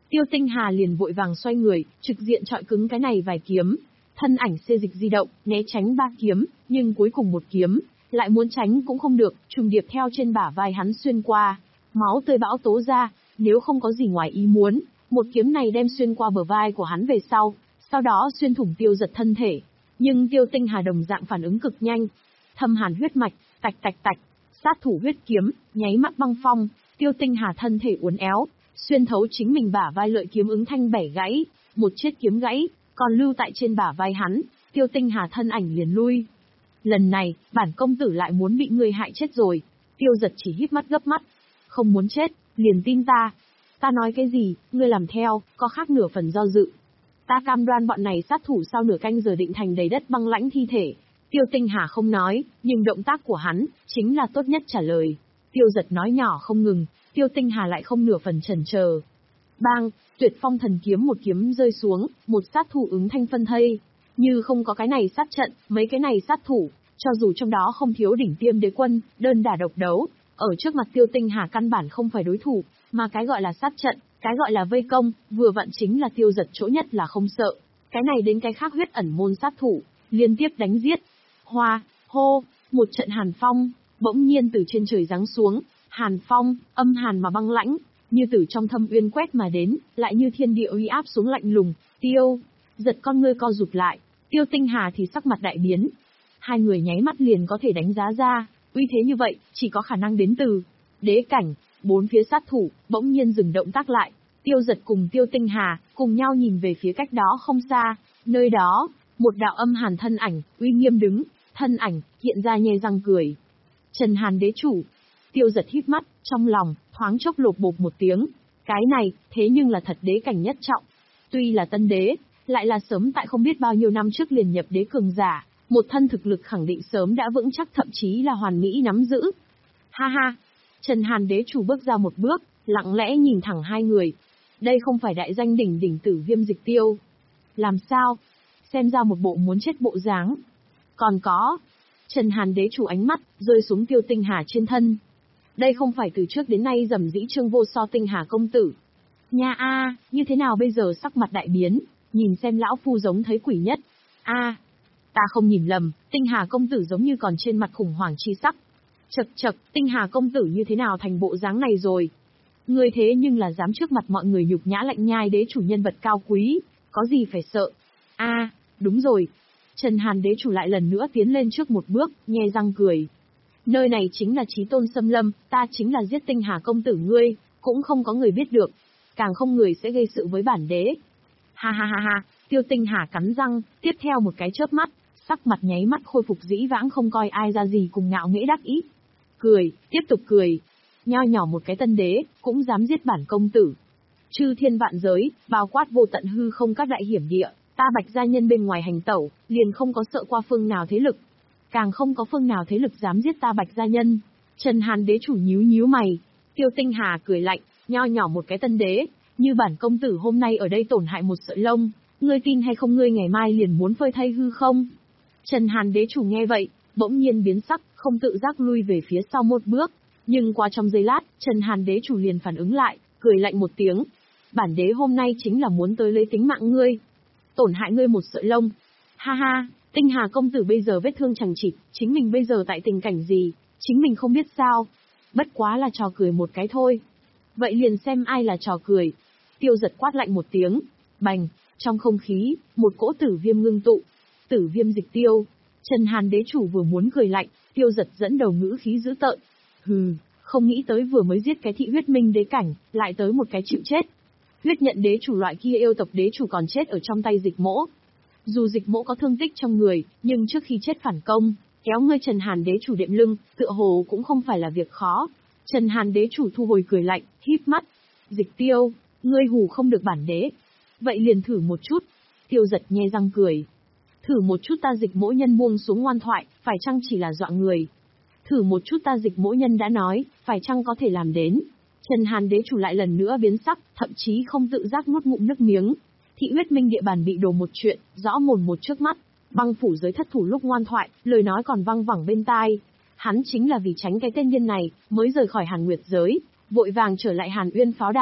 Tiêu Tinh Hà liền vội vàng xoay người, trực diện chọi cứng cái này vài kiếm. Thân ảnh xê dịch di động, né tránh ba kiếm, nhưng cuối cùng một kiếm, lại muốn tránh cũng không được, trùng điệp theo trên bả vai hắn xuyên qua. Máu tươi bão tố ra, nếu không có gì ngoài ý muốn, một kiếm này đem xuyên qua bờ vai của hắn về sau, sau đó xuyên thủng Tiêu Giật thân thể. Nhưng Tiêu Tinh Hà đồng dạng phản ứng cực nhanh. Thâm hàn huyết mạch, tạch tạch tạch, sát thủ huyết kiếm, nháy mắt băng phong, Tiêu Tinh Hà thân thể uốn éo, xuyên thấu chính mình bả vai lợi kiếm ứng thanh bẻ gãy, một chiếc kiếm gãy, còn lưu tại trên bả vai hắn, Tiêu Tinh Hà thân ảnh liền lui. Lần này, bản công tử lại muốn bị ngươi hại chết rồi. Tiêu Giật chỉ híp mắt gấp mắt. Không muốn chết, liền tin ta. Ta nói cái gì, ngươi làm theo, có khác nửa phần do dự. Ta cam đoan bọn này sát thủ sau nửa canh giờ định thành đầy đất băng lãnh thi thể. Tiêu Tinh Hà không nói, nhưng động tác của hắn, chính là tốt nhất trả lời. Tiêu Giật nói nhỏ không ngừng, Tiêu Tinh Hà lại không nửa phần chần chờ. Bang, tuyệt phong thần kiếm một kiếm rơi xuống, một sát thủ ứng thanh phân thây. Như không có cái này sát trận, mấy cái này sát thủ, cho dù trong đó không thiếu đỉnh tiêm đế quân, đơn đả độc đấu, ở trước mặt Tiêu Tinh Hà căn bản không phải đối thủ, mà cái gọi là sát trận, cái gọi là vây công, vừa vặn chính là Tiêu Giật chỗ nhất là không sợ. Cái này đến cái khác huyết ẩn môn sát thủ, liên tiếp đánh giết. Hoa, hô, một trận hàn phong, bỗng nhiên từ trên trời giáng xuống, hàn phong, âm hàn mà băng lãnh, như từ trong thâm uyên quét mà đến, lại như thiên địa uy áp xuống lạnh lùng. Tiêu Giật con ngươi co rụt lại, Tiêu Tinh Hà thì sắc mặt đại biến. Hai người nháy mắt liền có thể đánh giá ra, uy thế như vậy, chỉ có khả năng đến từ đế cảnh. Bốn phía sát thủ, bỗng nhiên dừng động tác lại. Tiêu Giật cùng Tiêu Tinh Hà, cùng nhau nhìn về phía cách đó không xa. Nơi đó, một đạo âm hàn thân ảnh, uy nghiêm đứng, thân ảnh, hiện ra nhe răng cười. Trần Hàn đế chủ. Tiêu Giật híp mắt, trong lòng, thoáng chốc lột bột một tiếng. Cái này, thế nhưng là thật đế cảnh nhất trọng. Tuy là tân đế, lại là sớm tại không biết bao nhiêu năm trước liền nhập đế cường giả. Một thân thực lực khẳng định sớm đã vững chắc thậm chí là hoàn mỹ nắm giữ. Ha ha! Trần Hàn đế chủ bước ra một bước, lặng lẽ nhìn thẳng hai người. Đây không phải đại danh đỉnh đỉnh Tử Viêm Dịch Tiêu. Làm sao? Xem ra một bộ muốn chết bộ dáng. Còn có. Trần Hàn đế chủ ánh mắt, rơi xuống Tiêu Tinh Hà trên thân. Đây không phải từ trước đến nay rầm rĩ trương vô so Tinh Hà công tử. Nha a, như thế nào bây giờ sắc mặt đại biến, nhìn xem lão phu giống thấy quỷ nhất. A, ta không nhìn lầm, Tinh Hà công tử giống như còn trên mặt khủng hoảng chi sắc. Chậc chậc, Tinh Hà công tử như thế nào thành bộ dáng này rồi? Người thế nhưng là dám trước mặt mọi người nhục nhã lạnh nhai đế chủ nhân vật cao quý, có gì phải sợ? A, đúng rồi. Trần Hàn đế chủ lại lần nữa tiến lên trước một bước, nhe răng cười. Nơi này chính là Chí Tôn Xâm Lâm, ta chính là giết Tinh Hà công tử ngươi, cũng không có người biết được, càng không người sẽ gây sự với bản đế. Ha ha ha ha, Tiêu Tinh Hà cắn răng, tiếp theo một cái chớp mắt, sắc mặt nháy mắt khôi phục dĩ vãng không coi ai ra gì cùng ngạo nghễ đắc ý. Cười, tiếp tục cười. Nho nhỏ một cái tân đế, cũng dám giết bản công tử. Chư thiên vạn giới, bao quát vô tận hư không các đại hiểm địa, ta Bạch gia nhân bên ngoài hành tẩu, liền không có sợ qua phương nào thế lực. Càng không có phương nào thế lực dám giết ta Bạch gia nhân. Trần Hàn đế chủ nhíu nhíu mày. Tiêu Tinh Hà cười lạnh, nho nhỏ một cái tân đế, như bản công tử hôm nay ở đây tổn hại một sợi lông, ngươi tin hay không ngươi ngày mai liền muốn phơi thay hư không? Trần Hàn đế chủ nghe vậy, bỗng nhiên biến sắc, không tự giác lui về phía sau một bước, nhưng qua trong giây lát, Trần Hàn đế chủ liền phản ứng lại, cười lạnh một tiếng. Bản đế hôm nay chính là muốn tới lấy tính mạng ngươi, tổn hại ngươi một sợi lông. Ha ha, Tinh Hà công tử bây giờ vết thương chằng chịt, chính mình bây giờ tại tình cảnh gì, chính mình không biết sao. Bất quá là trò cười một cái thôi. Vậy liền xem ai là trò cười. Tiêu Giật quát lạnh một tiếng, bành, trong không khí, một cỗ tử viêm ngưng tụ. Tử Viêm Dịch Tiêu. Trần Hàn đế chủ vừa muốn cười lạnh, Tiêu Giật dẫn đầu ngữ khí dữ tợn. Hừ, không nghĩ tới vừa mới giết cái thị huyết minh đế cảnh, lại tới một cái chịu chết. Huyết nhận đế chủ loại kia yêu tộc đế chủ còn chết ở trong tay Dịch Mỗ. Dù Dịch Mỗ có thương tích trong người, nhưng trước khi chết phản công, kéo ngươi Trần Hàn đế chủ đệm lưng, tựa hồ cũng không phải là việc khó. Trần Hàn đế chủ thu hồi cười lạnh, híp mắt. Dịch Tiêu, ngươi hù không được bản đế. Vậy liền thử một chút. Tiêu Giật nhe răng cười. Thử một chút ta Dịch Mỗ nhân buông xuống ngoan thoại, phải chăng chỉ là dọa người? Thử một chút ta Dịch Mỗ nhân đã nói, phải chăng có thể làm đến? Trần Hàn đế chủ lại lần nữa biến sắc, thậm chí không tự giác nuốt ngụm nước miếng. Thị huyết minh địa bàn bị đổ một chuyện, rõ mồn một trước mắt. Băng phủ giới thất thủ lúc ngoan thoại, lời nói còn văng vẳng bên tai. Hắn chính là vì tránh cái tên nhân này, mới rời khỏi Hàn Nguyệt giới, vội vàng trở lại Hàn Uyên pháo đài.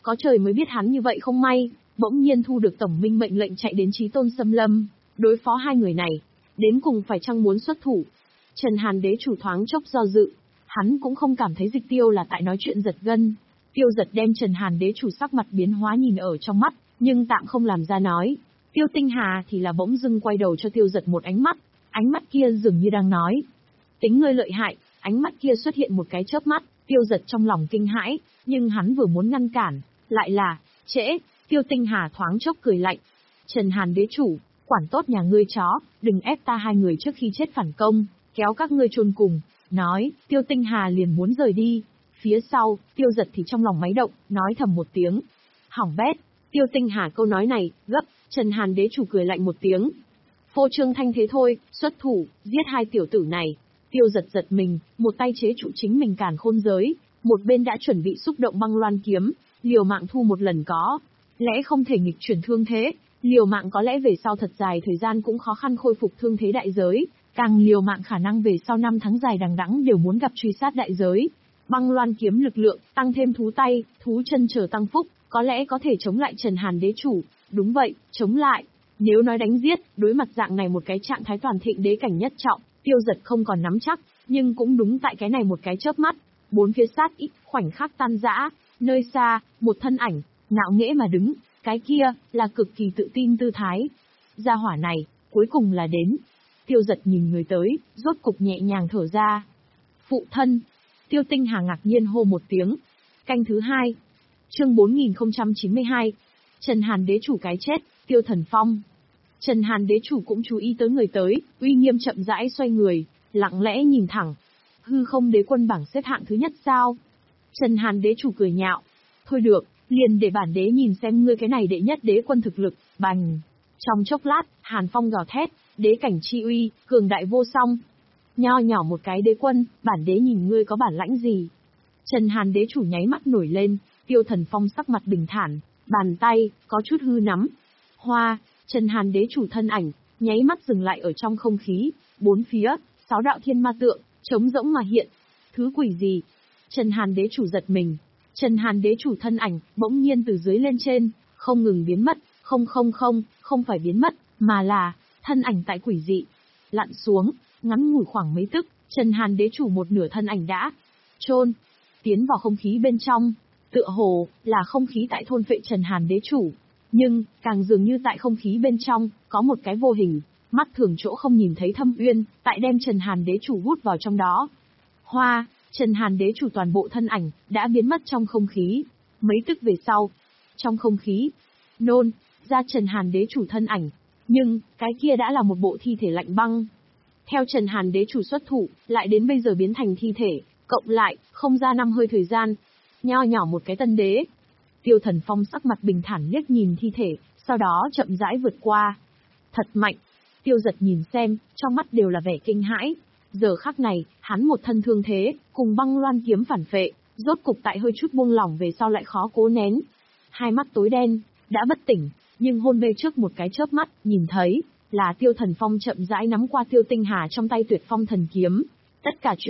Có trời mới biết hắn như vậy không may, bỗng nhiên thu được tổng minh mệnh lệnh chạy đến Chí Tôn Xâm Lâm, đối phó hai người này, đến cùng phải chăng muốn xuất thủ. Trần Hàn đế chủ thoáng chốc do dự, hắn cũng không cảm thấy Dịch Tiêu là tại nói chuyện giật gân. Tiêu Giật đem Trần Hàn đế chủ sắc mặt biến hóa nhìn ở trong mắt, nhưng tạm không làm ra nói. Tiêu Tinh Hà thì là bỗng dưng quay đầu cho Tiêu Giật một ánh mắt, ánh mắt kia dường như đang nói: tính ngươi lợi hại. Ánh mắt kia xuất hiện một cái chớp mắt, Tiêu Giật trong lòng kinh hãi, nhưng hắn vừa muốn ngăn cản, lại là trễ. Tiêu Tinh Hà thoáng chốc cười lạnh: Trần Hàn đế chủ, quản tốt nhà ngươi chó, đừng ép ta hai người trước khi chết phản công, kéo các ngươi chôn cùng. Nói, Tiêu Tinh Hà liền muốn rời đi. Phía sau, Tiêu Giật thì trong lòng máy động, nói thầm một tiếng: hỏng bét. Tiêu Tinh Hà câu nói này, gấp. Trần Hàn đế chủ cười lạnh một tiếng: phô trương thanh thế thôi, xuất thủ, giết hai tiểu tử này. Tiêu Giật giật mình, một tay chế trụ chính mình càn khôn giới, một bên đã chuẩn bị xúc động băng loan kiếm, liều mạng thu một lần có. Lẽ không thể nghịch chuyển thương thế, liều mạng có lẽ về sau thật dài thời gian cũng khó khăn khôi phục thương thế đại giới, càng liều mạng khả năng về sau năm tháng dài đằng đẵng đều muốn gặp truy sát đại giới. Băng loan kiếm lực lượng, tăng thêm thú tay, thú chân chờ tăng phúc, có lẽ có thể chống lại Trần Hàn đế chủ. Đúng vậy, chống lại. Nếu nói đánh giết, đối mặt dạng này một cái trạng thái toàn thịnh đế cảnh nhất trọng, Tiêu Giật không còn nắm chắc, nhưng cũng đúng tại cái này một cái chớp mắt, bốn phía sát ít khoảnh khắc tan rã, nơi xa, một thân ảnh, ngạo nghễ mà đứng, cái kia, là cực kỳ tự tin tư thái. Gia hỏa này, cuối cùng là đến. Tiêu Giật nhìn người tới, rốt cục nhẹ nhàng thở ra. Phụ thân. Tiêu Tinh Hà ngạc nhiên hô một tiếng. Canh thứ hai. Chương bốn nghìn không trăm chín mươi hai. Trần Hàn đế chủ cái chết, Tiêu Thần Phong. Trần Hàn đế chủ cũng chú ý tới người tới, uy nghiêm chậm rãi xoay người, lặng lẽ nhìn thẳng. Hư không đế quân bảng xếp hạng thứ nhất sao? Trần Hàn đế chủ cười nhạo. Thôi được, liền để bản đế nhìn xem ngươi cái này đệ nhất đế quân thực lực. Bành. Trong chốc lát, Hàn Phong gào thét, đế cảnh chi uy, cường đại vô song. Nho nhỏ một cái đế quân, bản đế nhìn ngươi có bản lãnh gì? Trần Hàn đế chủ nháy mắt nổi lên, Tiêu Thần Phong sắc mặt bình thản, bàn tay, có chút hư nắm. Hoa, Trần Hàn đế chủ thân ảnh, nháy mắt dừng lại ở trong không khí, bốn phía, sáu đạo thiên ma tượng, trống rỗng mà hiện. Thứ quỷ gì? Trần Hàn đế chủ giật mình. Trần Hàn đế chủ thân ảnh, bỗng nhiên từ dưới lên trên, không ngừng biến mất, không không không, không phải biến mất, mà là, thân ảnh tại quỷ dị. Lặn xuống, ngắn ngủi khoảng mấy tức, Trần Hàn đế chủ một nửa thân ảnh đã chôn tiến vào không khí bên trong, tựa hồ là không khí tại thôn phệ Trần Hàn đế chủ, nhưng càng dường như tại không khí bên trong có một cái vô hình, mắt thường chỗ không nhìn thấy thâm uyên, tại đem Trần Hàn đế chủ hút vào trong đó. Hoa, Trần Hàn đế chủ toàn bộ thân ảnh đã biến mất trong không khí. Mấy tức về sau, trong không khí nôn ra Trần Hàn đế chủ thân ảnh, nhưng cái kia đã là một bộ thi thể lạnh băng. Theo Trần Hàn đế chủ xuất thủ, lại đến bây giờ biến thành thi thể, cộng lại, không ra năm hơi thời gian. Nho nhỏ một cái tân đế. Tiêu Thần Phong sắc mặt bình thản liếc nhìn thi thể, sau đó chậm rãi vượt qua. Thật mạnh. Tiêu Giật nhìn xem, trong mắt đều là vẻ kinh hãi. Giờ khắc này, hắn một thân thương thế, cùng băng loan kiếm phản phệ, rốt cục tại hơi chút buông lỏng về sau lại khó cố nén. Hai mắt tối đen, đã bất tỉnh, nhưng hôn mê trước một cái chớp mắt, nhìn thấy là Tiêu Thần Phong chậm rãi nắm qua Tiêu Tinh Hà trong tay Tuyệt Phong thần kiếm. Tất cả chuyện